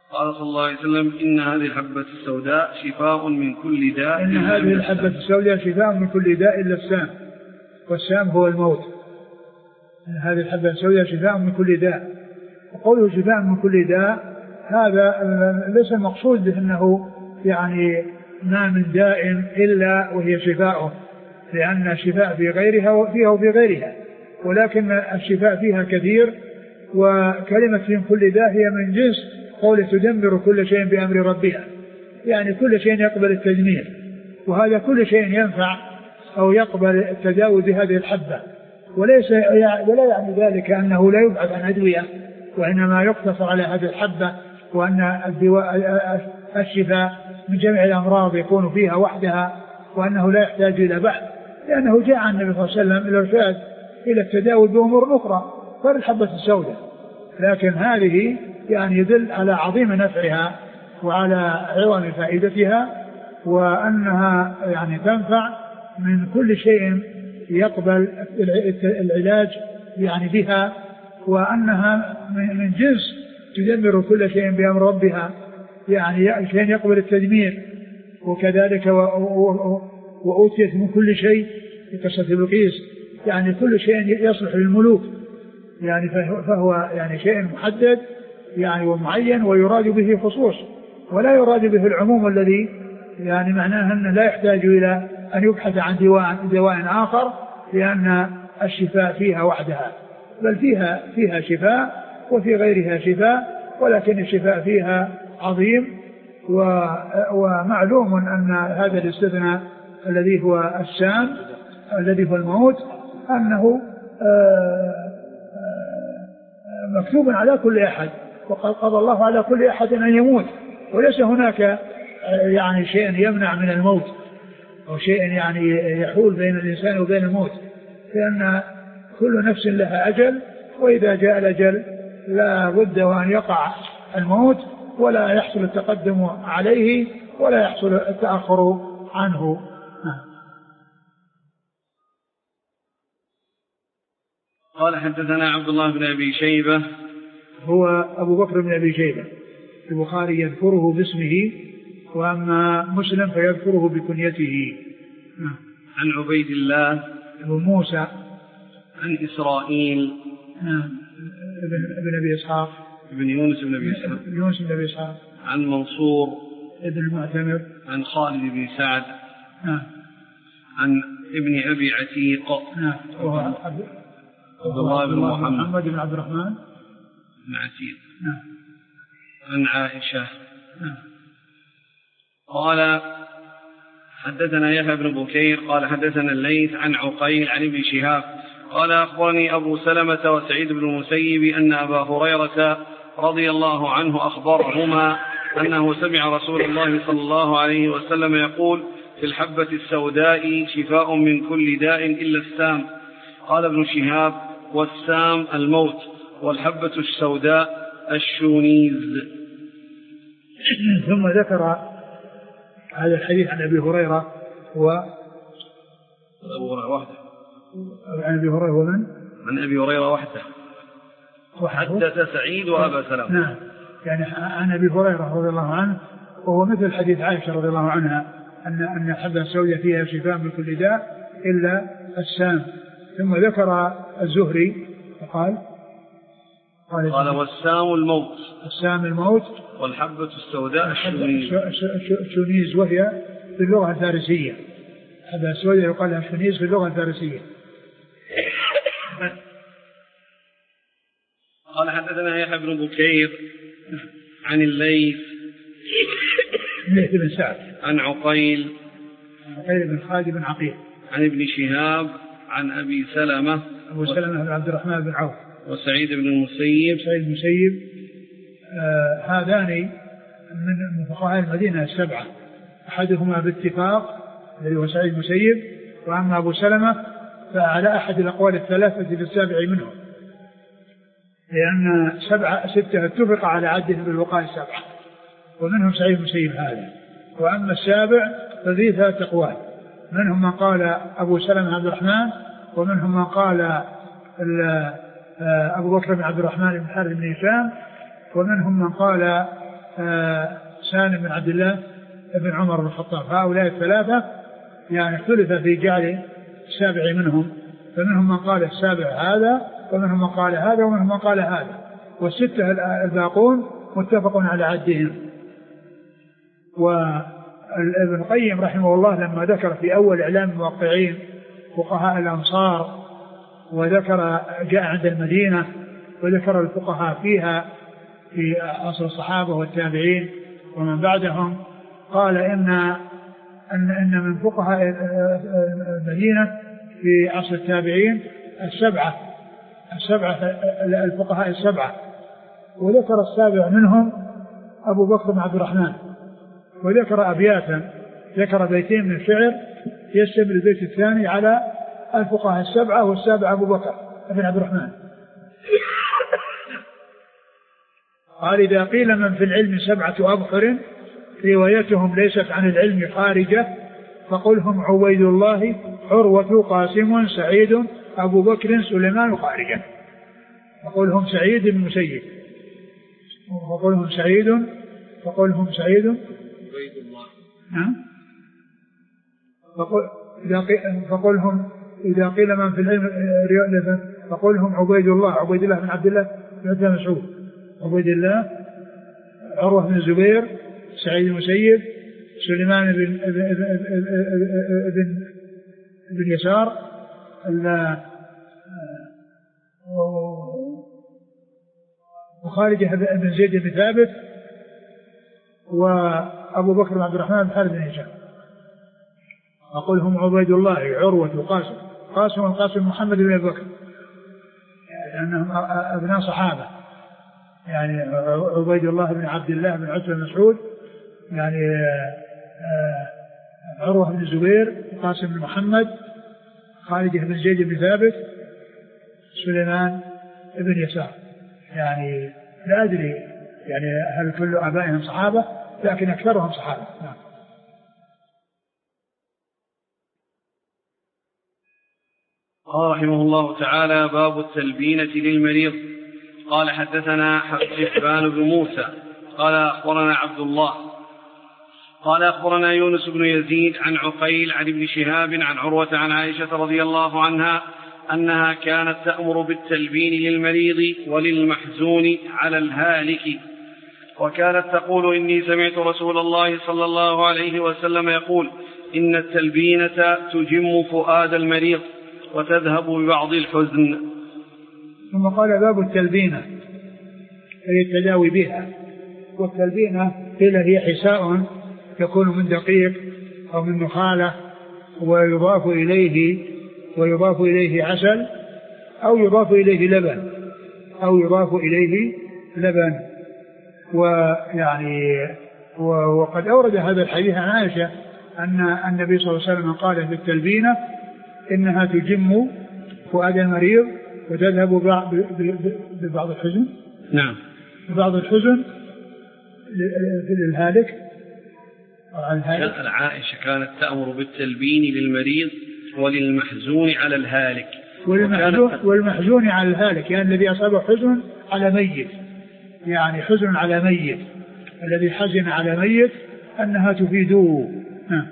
قال صلى الله عليه وسلم إن هذه الحبة السوداء شفاء من كل داء إن هذه الحبة السوداء شفاء من كل داء إلا السام، والسام هو الموت. إن هذه الحبة السوداء شفاء من كل داء، وقوله شفاء من كل داء هذا ليس المقصود بأنه يعني ما من داء إلا وهي شفاء، لأن الشفاء في غيرها وفيها وفي غيرها، ولكن الشفاء فيها كثير. وكلمة من كل داء هي من جنس قوله تدمر كل شيء بأمر ربها، يعني كل شيء يقبل التدمير، وهذا كل شيء ينفع أو يقبل التداوي بهذه الحبة. وليس ولا يعني ذلك أنه لا يبعث عن أدوية، وإنما يقتصر على هذه الحبة، وأن الشفاء من جميع الأمراض يكون فيها وحدها، وأنه لا يحتاج إلى بحث، لأنه جاء عن النبي صلى الله عليه وسلم الإرشاد إلى التداوي بأمور أخرى غير الحبة السوداء. لكن هذه يعني يدل على عظيم نفعها وعلى عظم فائدتها، وأنها يعني تنفع من كل شيء يقبل العلاج يعني بها، وأنها من جنس تدمر كل شيء بأمر ربها، يعني شيء يقبل التدمير. وكذلك وأوتيت من كل شيء في قصة بلقيس، يعني كل شيء يصلح للملوك، يعني فهو يعني شيء محدد يعني ومعين، ويراد به خصوص، ولا يراد به العموم الذي يعني معناه أنه لا يحتاج إلى أن يبحث عن دواء, دواء آخر، لأن الشفاء فيها وحدها، بل فيها فيها شفاء وفي غيرها شفاء، ولكن الشفاء فيها عظيم. ومعلوم أن هذا الاستثناء الذي هو السام الذي هو الموت أنه مكتوب على كل أحد، وقد قضى الله على كل أحد أن يموت، وليس هناك يعني شيء يمنع من الموت أو شيء يعني يحول بين الإنسان وبين الموت، لأن كل نفس لها أجل، وإذا جاء الأجل لا بد وأن يقع الموت، ولا يحصل التقدم عليه ولا يحصل التأخر عنه. قال حدثنا عبد الله بن أبي شيبة، هو أبو بكر بن أبي شيبة، البخاري يذكره باسمه، وأما مسلم فيذكره بكنيته. عن عبيد الله بن موسى عن إسرائيل ابن أبي إسحاق ابن يونس بن أبي إسحاق يونس بن أبي إسحاق عن منصور ابن المعتمر عن خالد بن سعد نعم عن ابن أبي عتيق نعم وهو عبد الله بن محمد محمد بن عبد الرحمن بن عتيق نعم عن عائشة نعم. قال حدثنا يحيى بن بكير قال حدثنا الليث عن عقيل عن ابن شهاب قال أخبرني أبو سلمة وسعيد بن المسيب أن أبا هريرة رضي الله عنه أخبرهما أنه سمع رسول الله صلى الله عليه وسلم يقول في الحبة السوداء شفاء من كل داء إلا السام. قال ابن شهاب والسام الموت، والحبة السوداء الشونيز. ثم ذكر هذا الحديث عن أبي هريرة هو أبو هريرة وحده عن أبي هريرة ومن؟ عن أبي هريرة وحده وحدث سعيد وأبا سلمة. نعم، يعني عن أبي هريرة رضي الله عنه، وهو مثل حديث عائشة رضي الله عنها أن أن الحبة السوداء فيها شفاء من كل داء إلا السام. ثم ذكر الزهري فقال قال, قال والسام الموت السام الموت والحبة السوداء الشونيز. الشونيز وهي في اللغة الفارسية، الحبة السوداء يقال لها الشونيز في اللغة الفارسية. قال حدثنا يحيى بن بكير عن الليث بن سعد عن عقيل عقيل بن خالد بن عقيل عن ابن شهاب عن أبي سلمة أبو سلمة بن عبد الرحمن بن عوف وسعيد بن المسيب سعيد المسيب آه هذان من فقهاء المدينة السبعة، أحدهما باتفاق الذي هو سعيد المسيب، وأما أبو سلمة فعلى أحد الأقوال الثلاثة في السابع منهم، لأن سبعة ستة اتفق على عدهم بالوقاء السبعة، ومنهم سعيد المسيب هذا. وأما السابع فذي ثلاث أقوال، منهم من قال أبو سلمة عبد الرحمن، ومنهم من قال أبو بكر بن عبد الرحمن بن حارث بن هشام، ومنهم من قال سالم بن عبد الله بن عمر بن الخطاب. هؤلاء الثلاثة يعني اختلف في جعل السابع منهم، فمنهم من قال السابع هذا، ومنهم من قال هذا، ومنهم من قال هذا، والستة الباقون متفق على عدهم. وابن القيم رحمه الله لما ذكر في أول إعلام الموقعين فقهاء الأنصار، وذكر جاء عند المدينة وذكر الفقهاء فيها في عصر الصحابة والتابعين ومن بعدهم، قال إن أن إن من فقهاء المدينة في عصر التابعين السبعة السبعة الفقهاء السبعة، وذكر السابع منهم أبو بكر بن عبد الرحمن، وذكر أبياتا، ذكر بيتين من شعر يشتمل البيت الثاني على الفقهاء السبعة، والسابع أبو بكر بن عبد الرحمن. قال إذا قيل من في العلم سبعة أبحر روايتهم ليست عن العلم خارجة، فقل هم عبيد الله عروة قاسم سعيد أبو بكر سليمان خارجة. فقل هم سعيد بن مسيب، فقل هم سعيد فقل هم سعيد عبيد الله. فقل فقل هم إذا قيل من في العلم فقل هم عبيد الله عبيد الله بن عبد الله بن مسعود، عبيد الله عروة بن الزبير سعيد المسيب سليمان بن بن بن يسار وخارجة بن زيد بن ثابت، وأبو بكر بن عبد الرحمن بن حارث بن هشام. أقول هم عبيد الله عروة وقاسم، قاسم وقاسم محمد بن أبي بكر لأنهم أبناء صحابة، يعني عبيد الله بن عبد الله بن عتبة بن مسعود، يعني عروة بن الزبير، قاسم بن محمد، خالد بن زيد بن ثابت، سليمان بن يسار. يعني لا أدري يعني هل كل آبائهم صحابة، لكن أكثرهم صحابة. نعم. قال رحمه الله تعالى: باب التلبينة للمريض. قال حدثنا حبان بن موسى قال أخبرنا عبد الله قال أخبرنا يونس بن يزيد عن عقيل عن ابن شهاب عن عروة عن عائشة رضي الله عنها أنها كانت تأمر بالتلبين للمريض وللمحزون على الهالك، وكانت تقول: إني سمعت رسول الله صلى الله عليه وسلم يقول: إن التلبينة تجم فؤاد المريض وتذهب ببعض الحزن. ثم قال: باب التلبينة أي التداوي بها. والتلبينة قيل هي حساء يكون من دقيق أو من نخالة، ويضاف إليه ويضاف إليه عسل أو يضاف إليه لبن أو يضاف إليه لبن. ويعني وقد أورد هذا الحديث عن عائشة أن النبي صلى الله عليه وسلم قال في التلبينة: إنها تجم فؤاد المريض وتذهب ببعض الحزن. نعم. ببعض الحزن للهالك. عائشة كانت تأمر بالتلبين للمريض وللمحزون على الهالك. والمحزون, والمحزون على الهالك يعني الذي أصابه حزن على ميت، يعني حزن على ميت، الذي حزن على ميت أنها تفيده. ها.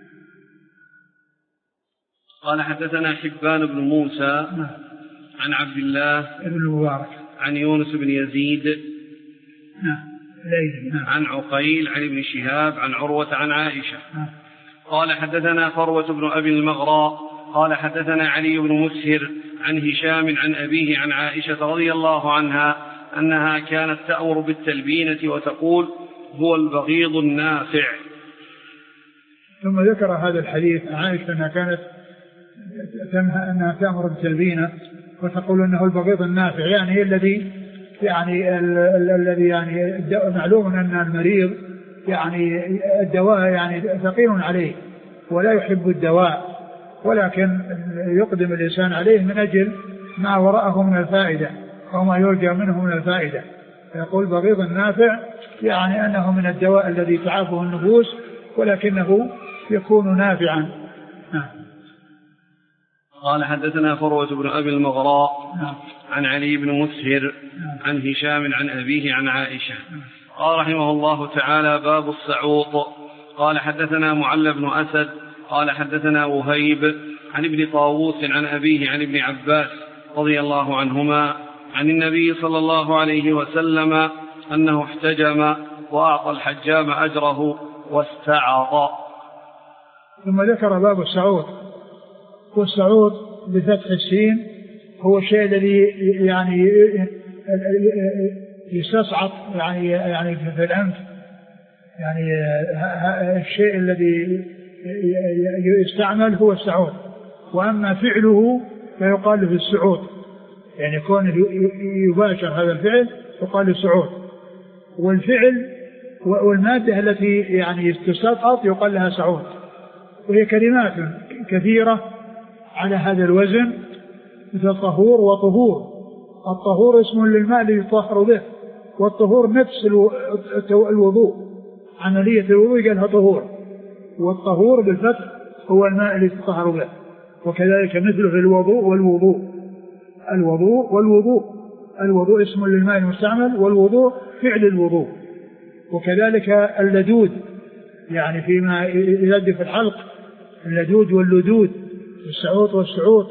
قال حدثنا حبان بن موسى عن عبد الله بن المبارك عن يونس بن يزيد نعم. عن عقيل عن ابن شهاب عن عروة عن عائشة. قال حدثنا فروة بن أبي المغراء قال حدثنا علي بن مسهر عن هشام عن أبيه عن عائشة رضي الله عنها أنها كانت تأمر بالتلبينة وتقول: هو البغيض النافع. ثم ذكر هذا الحديث عائشة أنها كانت تنهى أنها تأمر بالتلبينة وتقول أنه البغيض النافع، يعني هي الذي يعني الذي يعني معلوم أن المريض يعني الدواء يعني ثقيل عليه ولا يحب الدواء، ولكن يقدم الإنسان عليه من أجل ما وراءه من الفائدة أو ما يرجى منه من الفائدة. يقول بغيض النافع يعني أنه من الدواء الذي تعافه النفوس ولكنه يكون نافعا. قال حدثنا فروة بن أبي المغراء نعم. عن علي بن مسهر نعم. عن هشام عن أبيه عن عائشة. قال رحمه الله تعالى: باب السعوط. قال حدثنا معل بن أسد قال حدثنا وهيب عن ابن طاووس عن أبيه عن ابن عباس رضي الله عنهما عن النبي صلى الله عليه وسلم أنه احتجم وأعطى الحجام أجره واستعط. ثم ذكر باب السعوط. والسعوط بفتح السين هو الشيء الذي يعني يستصعط يعني يعني في الأنف، يعني الشيء الذي يستعمل هو السعوط. وأما فعله فيقال له السعوط، يعني يكون يباشر هذا الفعل يقال له سعوط. والفعل والمادة التي يعني تسقط يقال لها سعوط. وهي كلمات كثيرة على هذا الوزن، مثل طهور وطهور. الطهور اسم للماء الذي يطهر به، والطهور نفس الوضوء، عملية الوضوء قالها طهور. والطهور بالفتح هو الماء الذي يطهر به. وكذلك مثله في الوضوء والوضوء. الوضوء والوضوء، الوضوء اسم للماء المستعمل، والوضوء فعل الوضوء. وكذلك اللدود، يعني فيما يلد في الحلق، اللدود واللدود، السعوط والسعوط،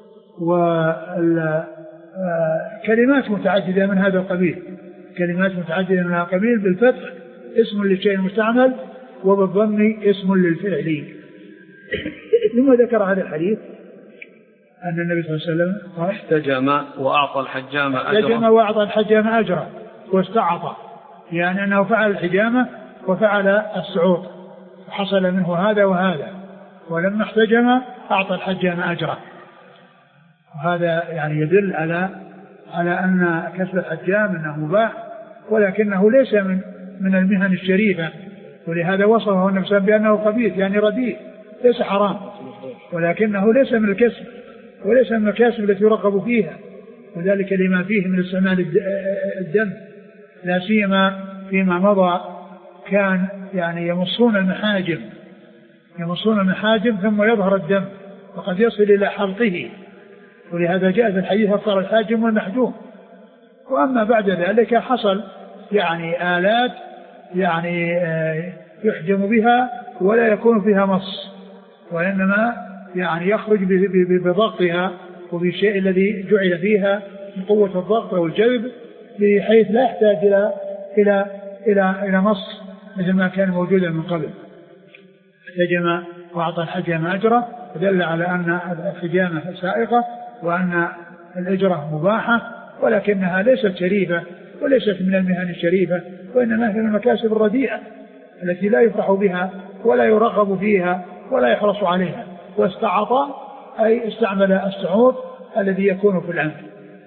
وكلمات متعددة من هذا القبيل. كلمات متعددة من هذا القبيل بالفتح اسم للشيء المستعمل، وبالضم اسم للفعل. ثم ذكر هذا الحديث أن النبي صلى الله عليه وسلم قال: احتجم وأعطى الحجام أجره. احتجم وأعطى الحجام أجره واستعط، يعني أنه فعل الحجامة وفعل السعوط، حصل منه هذا وهذا. ولما احتجم أعطى الحجام أجره. وهذا يعني يدل على على أن كسب الحجام أنه مباح، ولكنه ليس من من المهن الشريفة. ولهذا وصفه النبي صلى الله عليه وسلم بأنه خبيث، يعني رديء، ليس حرام، ولكنه ليس من الكسب وليس من الكاسب التي يرغب فيها، وذلك لما فيه من استعمال الدم، لا سيما فيما مضى كان يعني يمصون المحاجم يمصون المحاجم ثم يظهر الدم وقد يصل إلى حلقه. ولهذا جاء في الحديث: أفطر الحاجم والمحجوم. وأما بعد ذلك حصل يعني آلات يعني يحجم بها ولا يكون فيها مص، وإنما يعني يخرج بضغطها وبالشيء الذي جعل فيها من قوة الضغط والجذب، بحيث لا يحتاج إلى إلى إلى إلى مص مثل ما كان موجودا من قبل. احتجم وأعطى الحجام أجره، ودل على أن الحجامة سائقة وأن الأجرة مباحة، ولكنها ليست شريفة وليست من المهن الشريفة، وإنما هي من المكاسب الرديئة التي لا يفرح بها ولا يرغب فيها ولا يحرص عليها. واستعط أي استعمل السعوط الذي يكون في الأنف.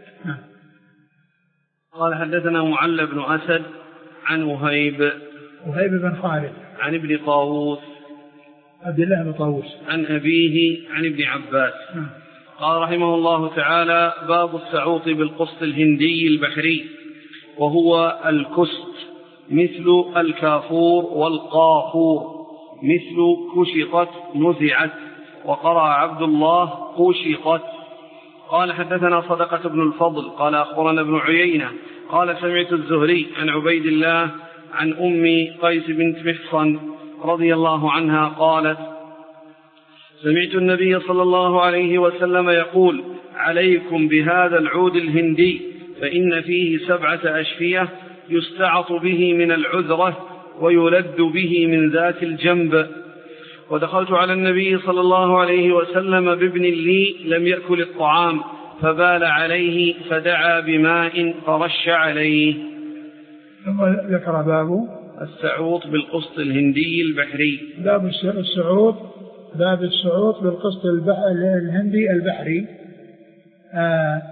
قال حدثنا معل بن أسد عن وهيب وهيب بن خالد عن ابن طاووس عبد الله بن طاووس عن أبيه عن ابن عباس. قال رحمه الله تعالى: باب السعوط بالقسط الهندي البحري، وهو الكست مثل الكافور والقافور، مثل كشطت نزعت، وقرأ عبد الله كشطت. قال حدثنا صدقة بن الفضل قال أخبرنا ابن عيينة قال سمعت الزهري عن عبيد الله عن أم قيس بنت محصن رضي الله عنها قالت: سمعت النبي صلى الله عليه وسلم يقول: عليكم بهذا العود الهندي، فإن فيه سبعة أشفية يستعط به من العذرة ويلد به من ذات الجنب. ودخلت على النبي صلى الله عليه وسلم بابن لي لم يأكل الطعام، فبال عليه فدعا بماء فرش عليه. ثم ذكر باب السعوط بالقسط الهندي البحري. باب السعوط باب السعوط بالقسط الهندي البحري. آه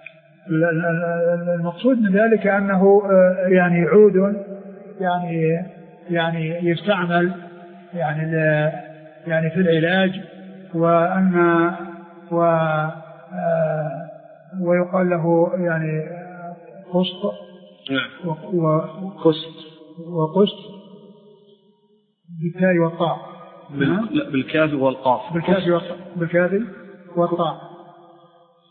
المقصود من ذلك أنه يعني عود يعني يعني يستعمل يعني يعني في العلاج، وأن و ويقال له يعني قسط وقسط وقسط بالكاف والطاء بالكاف والقاف بالكاف بالكاف والطاء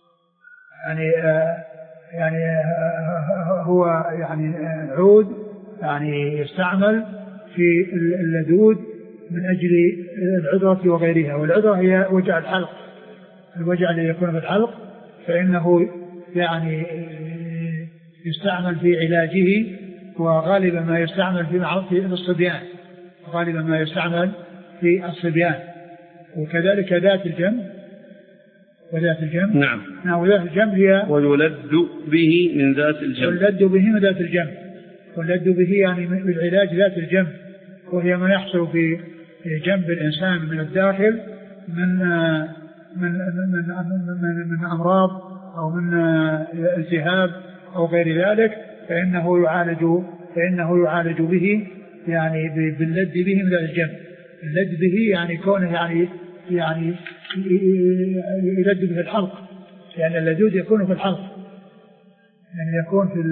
يعني يعني هو يعني عود يعني يستعمل في اللدود من أجل العذرة وغيرها. والعذرة هي وجع الحلق، الوجع الذي يكون في الحلق فإنه يعني يستعمل في علاجه، وغالبا ما يستعمل في الصبيان، غالبا ما يستعمل في الصبيان. وكذلك ذات الجنب، وذات الجنب نعم نعم وذات الجنب هي ويلد به من ذات الجنب، ويلد به من ذات الجنب، ويلد به يعني بالعلاج ذات الجنب، وهي ما يحصل في جنب الإنسان من الداخل من من من من, من أمراض أو من التهاب أو غير ذلك، فإنه يعالج فإنه يعالج به يعني باللد به من ذات الجنب. اللد به يعني كونه يعني يعني يلد به الحلق، لأن يعني اللدود يكون في الحلق، يعني يكون في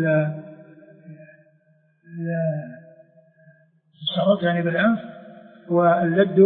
الصوت يعني بالأنف، واللد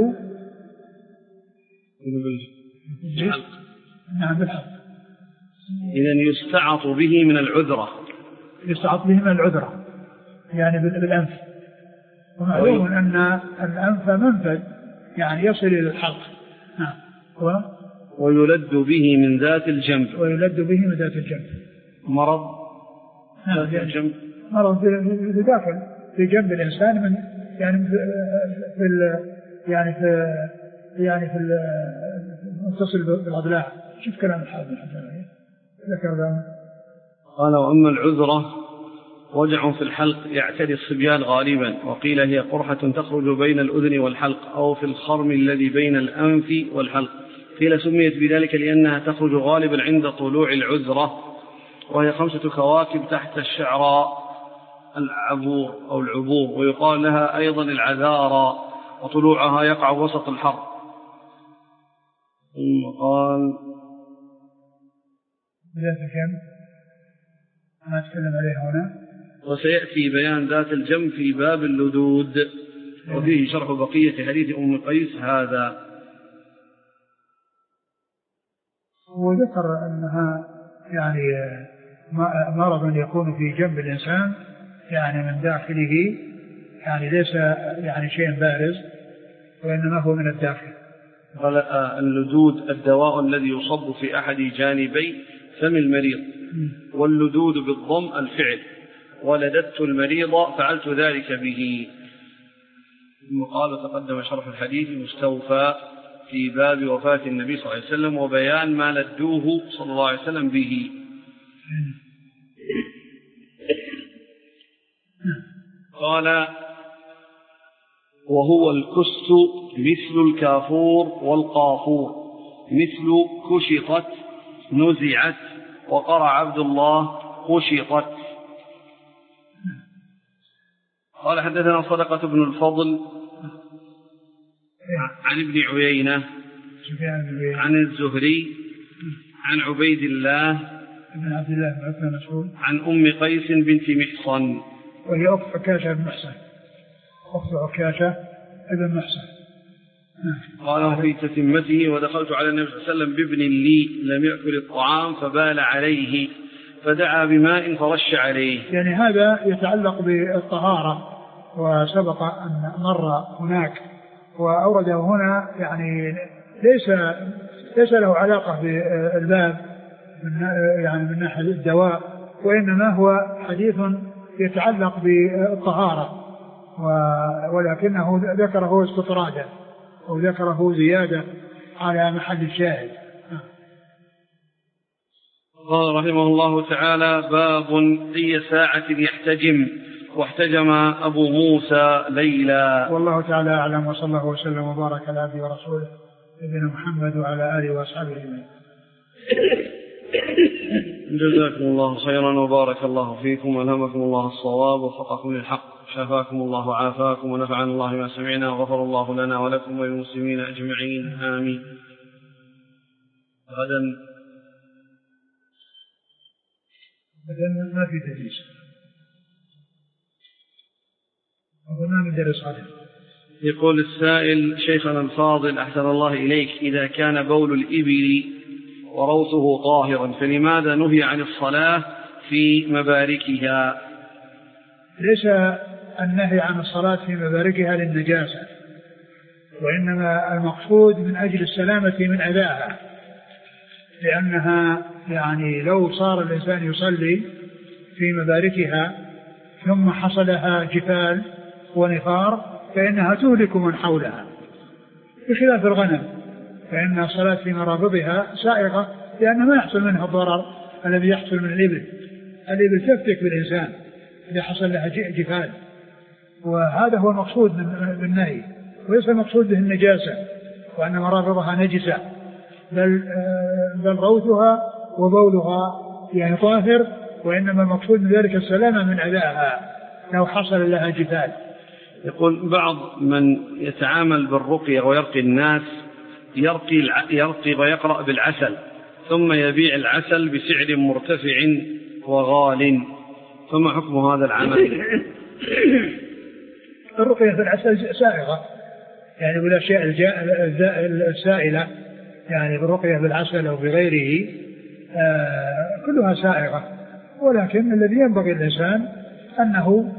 بالحلق. نعم بالحلق. إذن يستعط به من العذرة، يستعط به من العذرة يعني بالأنف. ومعلوم أن الأنف منفذ يعني يصل إلى الحلق. نعم. و... ويلد به من ذات الجنب، ويلد به من ذات الجنب. مرض نعم ذات الجنب، مرض في داخل في جنب الإنسان من يعني في, في ال... يعني في يعني في المتصل بالأضلاع. شوف كلام الحافظ ذكر ذلك. قال وأما العذرة وجع في الحلق يعتري الصبيان غالبا، وقيل هي قرحة تخرج بين الأذن والحلق أو في الخرم الذي بين الأنف والحلق. قيل سميت بذلك لأنها تخرج غالبا عند طلوع العذرة، وهي خمسة كواكب تحت الشعراء العبور أو العبور، ويقال لها أيضا العذارى، وطلوعها يقع وسط الحر. ثم قال ذات الجنب ما أتكلم عليه هنا، وسيأتي بيان ذات الجنب في باب اللدود، وفيه شرح بقية حديث أم قيس هذا. وذكر أنها يعني مرض يكون في جنب الإنسان يعني من داخله، يعني ليس يعني شيء بارز، وإنما هو من الداخل. قال اللدود الدواء الذي يصب في أحد جانبي فم المريض، واللدود بالضم الفعل، ولددت المريض فعلت ذلك به. ثم قال تقدم شرح الحديث مستوفى في باب وفاة النبي صلى الله عليه وسلم وبيان ما لدوه صلى الله عليه وسلم به. قال وهو الكست مثل الكافور والقافور، مثل كشطت نزعت، وقرأ عبد الله كشطت. قال حدثنا صدقة بن الفضل عن ابن عيينة عن الزهري عن عبيد الله بن عبد الله بن عتبة مسعود عن أم قيس بنت محصن، وهي أخت عكاشة بن محصن، أخت عكاشة بن محصن. قال في تتمته ودخلت على النبي صلى الله عليه وسلم بابن لي لم يأكل الطعام فبال عليه فدعا بماء فرش عليه. يعني هذا يتعلق بالطهارة، وسبق أن مر هناك وأورده هنا، يعني ليس ليس له علاقة بالباب من يعني من ناحية الدواء، وإنما هو حديث يتعلق بالطهارة، ولكنه ذكره استطرادا وذكره زيادة على محل الشاهد. قال رحمه الله تعالى باب أي ساعة يحتجم، واحتجم أبو موسى ليلا. والله تعالى أعلم، وصلى الله وسلم وبارك على عبده ورسوله نبينا محمد وعلى آله وأصحابه أجمعين. جزاكم الله خيرا وبارك الله فيكم والهمكم الله الصواب ووفقكم للحق، شفاكم الله وعافاكم ونفعنا الله ما سمعنا وغفر الله لنا ولكم وللمسلمين أجمعين آمين. غدا غدا ما في تدريس، غدا ندرس غدا. يقول السائل شيخنا الفاضل أحسن الله إليك، إذا كان بول الإبل وروثه طاهرا فلماذا نهي عن الصلاة في مباركها؟ ليس النهي عن الصلاة في مباركها للنجاسة، وإنما المقصود من أجل السلامة من أذاها، لأنها يعني لو صار الإنسان يصلي في مباركها ثم حصلها جفال ونفار فإنها تهلك من حولها، بخلاف الغنم فإن الصلاة في مرابضها سائغة، لأنه ما يحصل منها الضرر الذي يحصل من الإبل. الإبل تفتك بالإنسان إذا حصل لها جفال، وهذا هو المقصود بالنهي، وليس المقصود به النجاسة وأن مرابضها نجسة، بل, بل روثها وبولها يعني طاهر، وإنما المقصود من ذلك السلامة من أذاها لو حصل لها جفال. يقول بعض من يتعامل بالرقية ويرقي الناس يرقي, يرقي ويقرأ بالعسل ثم يبيع العسل بسعر مرتفع وغال، فما حكم هذا العمل؟ الرقية بالعسل سائغة يعني بالأشياء السائلة، يعني بالرقية بالعسل أو بغيره آه كلها سائغة، ولكن الذي ينبغي الإنسان أنه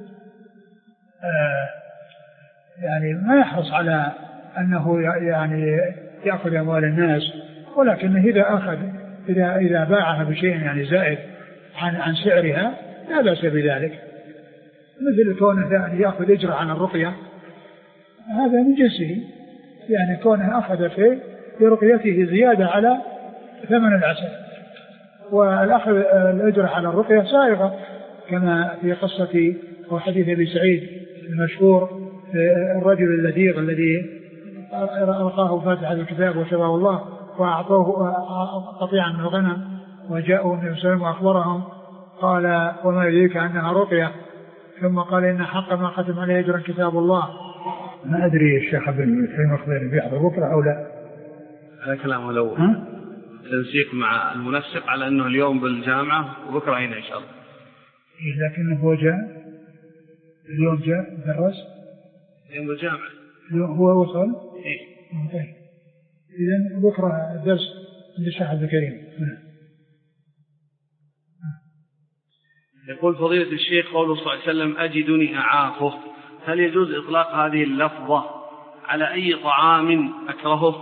آه يعني ما يحرص على أنه يعني يأخذ أموال الناس، ولكن إذا أخذ إذا إذا باعها بشيء يعني زائد عن عن سعرها لا بأس بذلك، مثل كونه يعني يأخذ أجر عن الرقية هذا من جنسه، يعني كونه أخذ في برقيته زيادة على ثمن العسل، والأخذ الأجر على الرقية سائغة كما في قصة وحديث أبي سعيد المشهور الرجل اللذيذ الذي رقاه فاتحة الكتاب وشفاه الله وأعطوه قطيعا من الغنم، وجاءوا النبي صلى الله عليه وسلم وأخبرهم قال وما يدريك أنها رقية، ثم قال إن حق ما ختم عليه أجرا كتاب الله. ما أدري الشيخ ابن المخبر بيحضر بكرة أو لا. هذا كلامه الأول تنسيق مع المنسق على أنه اليوم بالجامعة وبكرة هنا إن شاء الله. إيه لكنه هو جاء اليوم جاء درس اليوم بالجامعة هو وصل. إيه طيب إذن بكرة الدرس عند الشيخ عبد الكريم. يقول فضيلة الشيخ قوله صلى الله عليه وسلم أجدني أعافه، هل يجوز إطلاق هذه اللفظة على أي طعام أكرهه؟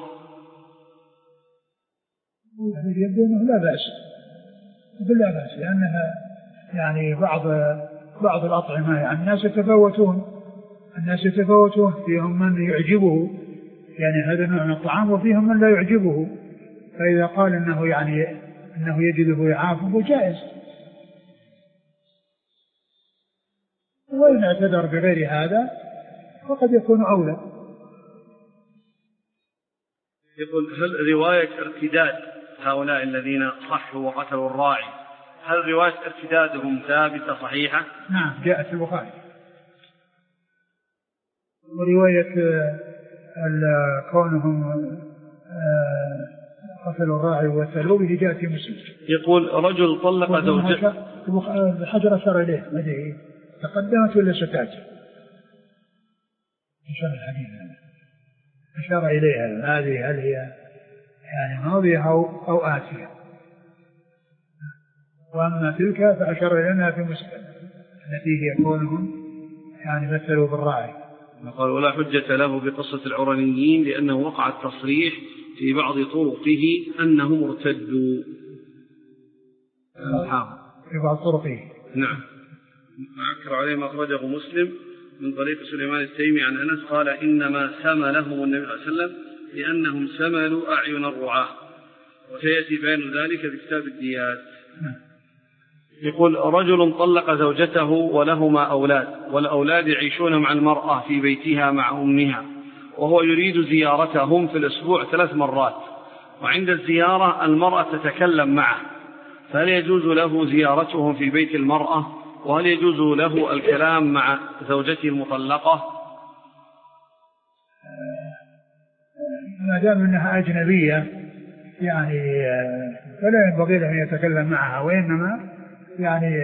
يبدو أنه لا بأس لا بأس، لأنها يعني بعض بعض الأطعمة يعني الناس يتفاوتون الناس يتفاوتون فيهم من يعجبه يعني هذا نوع من الطعام، وفيهم من لا يعجبه، فإذا قال أنه يعني أنه يجده يعافه جائز، وإن اعتذر بغير هذا فقد يكون أولى. يقول هل رواية ارتداد هؤلاء الذين صحوا وقتلوا الراعي هل رواية ارتدادهم ثابتة صحيحة؟ نعم جاءت في البخاري، ورواية كونهم قتلوا الراعي وتلوا به جاءت في مسلم. يقول رجل طلق زوجته الحجر أشار إليه ما أدري تقدمت ولا ستأتي أشار الحديث أشار إليها هذه هل هي يعني ماضية أو, أو آتية، وأما تلك فأشار إلينا في مسلم التي هي كونهم يعني مثلوا بالراعي. قال ولا حجة له بقصة العرنيين لأنه وقع التصريح في بعض طرقه أنهم ارتدوا في بعض طرقه. نعم أذكر عليه ما أخرجه مسلم من طريق سليمان التيمي عن أنس قال إنما سملهم النبي صلى الله عليه وسلم لأنهم سملوا أعين الرعاة، وسيأتي بيان ذلك في كتاب الديات. يقول رجل طلق زوجته ولهما أولاد، والأولاد يعيشون مع المرأة في بيتها مع أمها، وهو يريد زيارتهم في الأسبوع ثلاث مرات، وعند الزيارة المرأة تتكلم معه، فهل يجوز له زيارتهم في بيت المرأة؟ وهل يجوز له الكلام مع زوجته المطلقة؟ ما دام أنها أجنبية يعني فلا ينبغي له أن يتكلم معها، وإنما يعني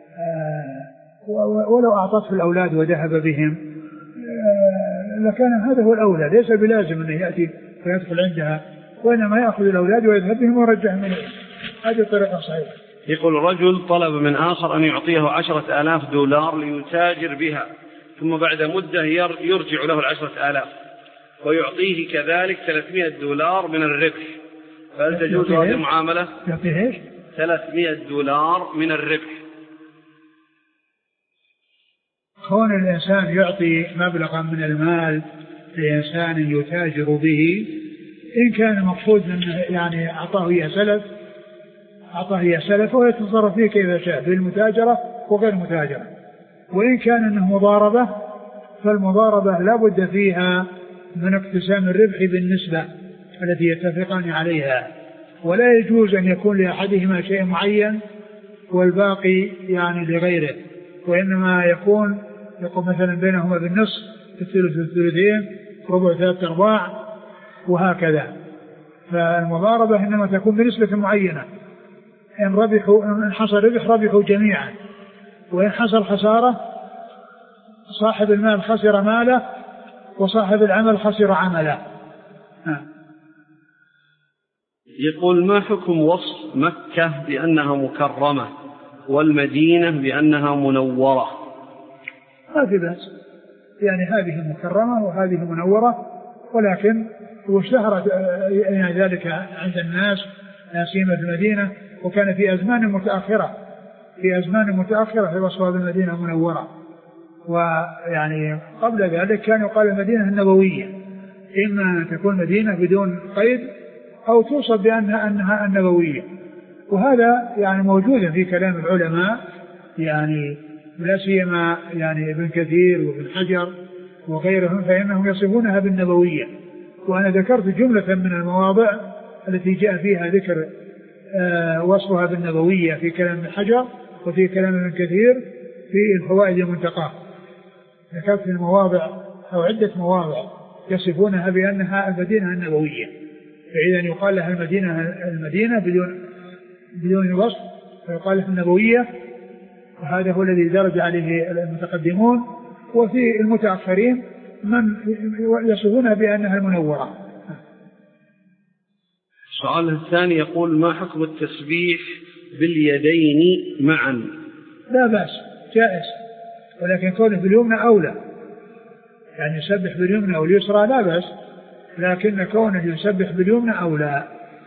ولو أعطته الأولاد وذهب بهم لكان هذا هو الأولى، ليس بلازم أنه يأتي ويدخل عندها، وإنما يأخذ الأولاد ويذهب بهم ويرجعهم إليه، هذه طريقة صحيحة. يقول رجل طلب من آخر أن يعطيه عشرة آلاف دولار ليتاجر بها، ثم بعد مدة يرجع له العشرة آلاف ويعطيه كذلك ثلاثمائة دولار من الربح، فهل تجوز هذه المعاملة؟ يعطيه ايش؟ ثلاثمائة دولار من الربح. كون الإنسان يعطي مبلغا من المال لإنسان يتاجر به، إن كان مقصود أنه يعني أعطاه إياه سلف أعطاه إياه سلف وهو يتصرف فيه كيف شاء في المتاجرة وغير المتاجرة. وإن كان أنه مضاربة فالمضاربة لا بد فيها من اقتسام الربح بالنسبة التي يتفقان عليها، ولا يجوز أن يكون لأحدهما شيء معين والباقي يعني لغيره، وإنما يكون يقوم مثلا بينهما بالنصف، الثلث الثلثين، ربع ثلاثة أرباع، وهكذا. فالمضاربة إنما تكون بنسبة معينة، إن ربحوا إن حصل ربح ربحوا جميعا، وإن حصل خسارة صاحب المال خسر ماله وصاحب العمل خسر عمله. ها. يقول ما حكم وصف مكة بأنها مكرمة والمدينة بأنها منورة؟ ما في بأس، يعني هذه مكرمة وهذه منورة، ولكن واشتهرت يعني ذلك عند الناس لا سيما في المدينة، وكان في أزمان متأخرة في أزمان متأخرة في وصف هذه المدينة منورة. ويعني قبل ذلك كان يقال المدينة النبوية، إما أن تكون مدينة بدون قيد أو توصف بأنها أنها النبوية، وهذا يعني موجود في كلام العلماء، يعني لا سيما يعني ابن كثير وابن حجر وغيرهم، فإنهم يصفونها بالنبوية. وأنا ذكرت جملة من المواضع التي جاء فيها ذكر آه وصفها بالنبوية في كلام ابن حجر وفي كلام ابن كثير في الفوائد المنتقاه. ذكرت المواضع أو عدة مواضع يصفونها بأنها المدينة النبوية، فإذا يقال لها المدينة المدينة بدون بدون وصف فيقال لها النبوية، وهذا هو الذي درج عليه المتقدمون. وفي المتأخرين من يصفونها بأنها المنورة. السؤال الثاني يقول ما حكم التسبيح باليدين معا؟ لا بأس، جائز، ولكن كونه باليمنى أولى، يعني يسبح باليمنى أو اليسرى لا بأس، لكن كونه يسبح باليمنى أولى.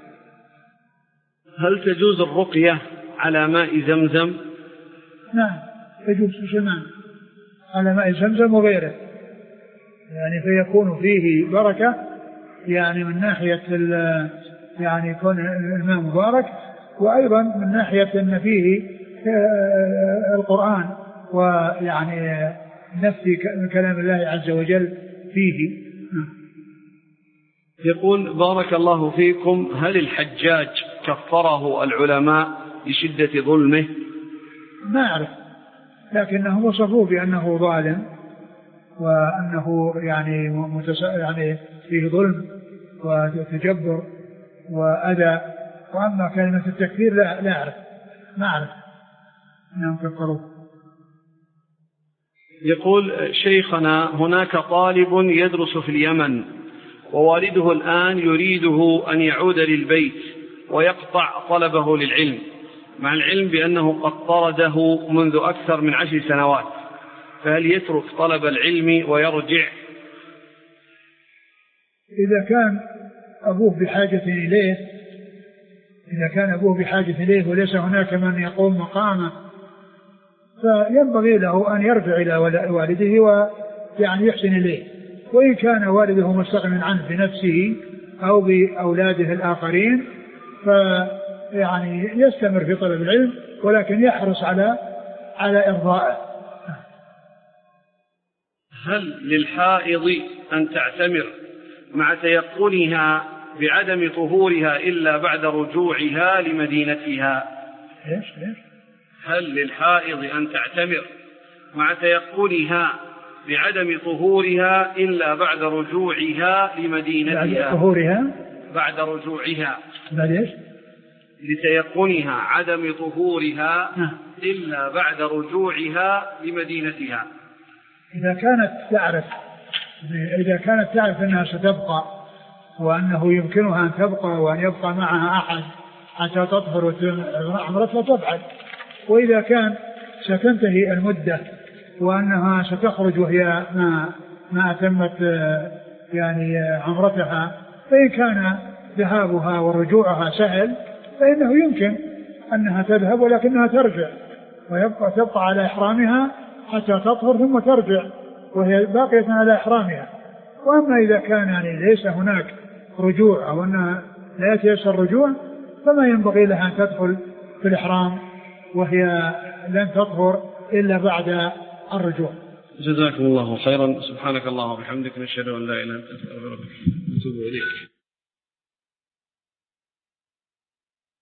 هل تجوز الرقية على ماء زمزم؟ نعم يجوز شمال على ماء زمزم وغيره، يعني فيكون فيه بركة، يعني من ناحية يعني يكون الماء مبارك، وأيضا من ناحية أن فيه القرآن ويعني نفي كلام الله عز وجل فيه. يقول بارك الله فيكم، هل الحجاج كفره العلماء لشدة ظلمه؟ ما أعرف، لكنه وصفوه بأنه ظالم وأنه يعني متس... يعني فيه ظلم وتجبر وأذى. وأما كلمة التكفير لا لا أعرف، ما أعرف أنهم كفروه. يقول شيخنا هناك طالب يدرس في اليمن ووالده الآن يريده أن يعود للبيت ويقطع طلبه للعلم، مع العلم بأنه قد طرده منذ أكثر من عشر سنوات، فهل يترك طلب العلم ويرجع؟ إذا كان أبوه بحاجة إليه إذا كان أبوه بحاجة إليه وليس هناك من يقوم مقامه، فينبغي له أن يرجع إلى والده ويعني يحسن إليه. وإن كان والده مستغن عنه بنفسه أو بأولاده الآخرين فيعني يستمر في طلب العلم، ولكن يحرص على على إرضائه. هل للحائض أن تعتمر مع تيقنها بعدم طهورها إلا بعد رجوعها لمدينتها؟ إيش إيش؟ هل للحائض أن تعتمر مع تيقنها بعدم طهورها إلا بعد رجوعها لمدينتها؟ بعد طهورها بعد رجوعها بعد إيش؟ لتيقنها عدم طهورها إلا بعد رجوعها لمدينتها. إذا كانت تعرف إذا كانت تعرف أنها ستبقى وأنه يمكنها أن تبقى وأن يبقى معها أحد حتى تطهر عمرتها تفعل. وإذا كان ستنتهي المدة وأنها ستخرج وهي ما ما أتمت يعني عمرتها، فإن كان ذهابها ورجوعها سهل فإنه يمكن أنها تذهب ولكنها ترجع ويبقى تبقى على إحرامها حتى تطهر ثم ترجع وهي باقية على إحرامها. وأما إذا كان يعني ليس هناك رجوع أو أنها لا يتيسر الرجوع فما ينبغي لها أن تدخل في الإحرام وهي لن تطهر إلا بعد الرجوع. جزاكم الله خيرا. سبحانك اللهم وبحمدك، نشهد أن لا إله إلا أنت، نستغفرك ونتوب إليك.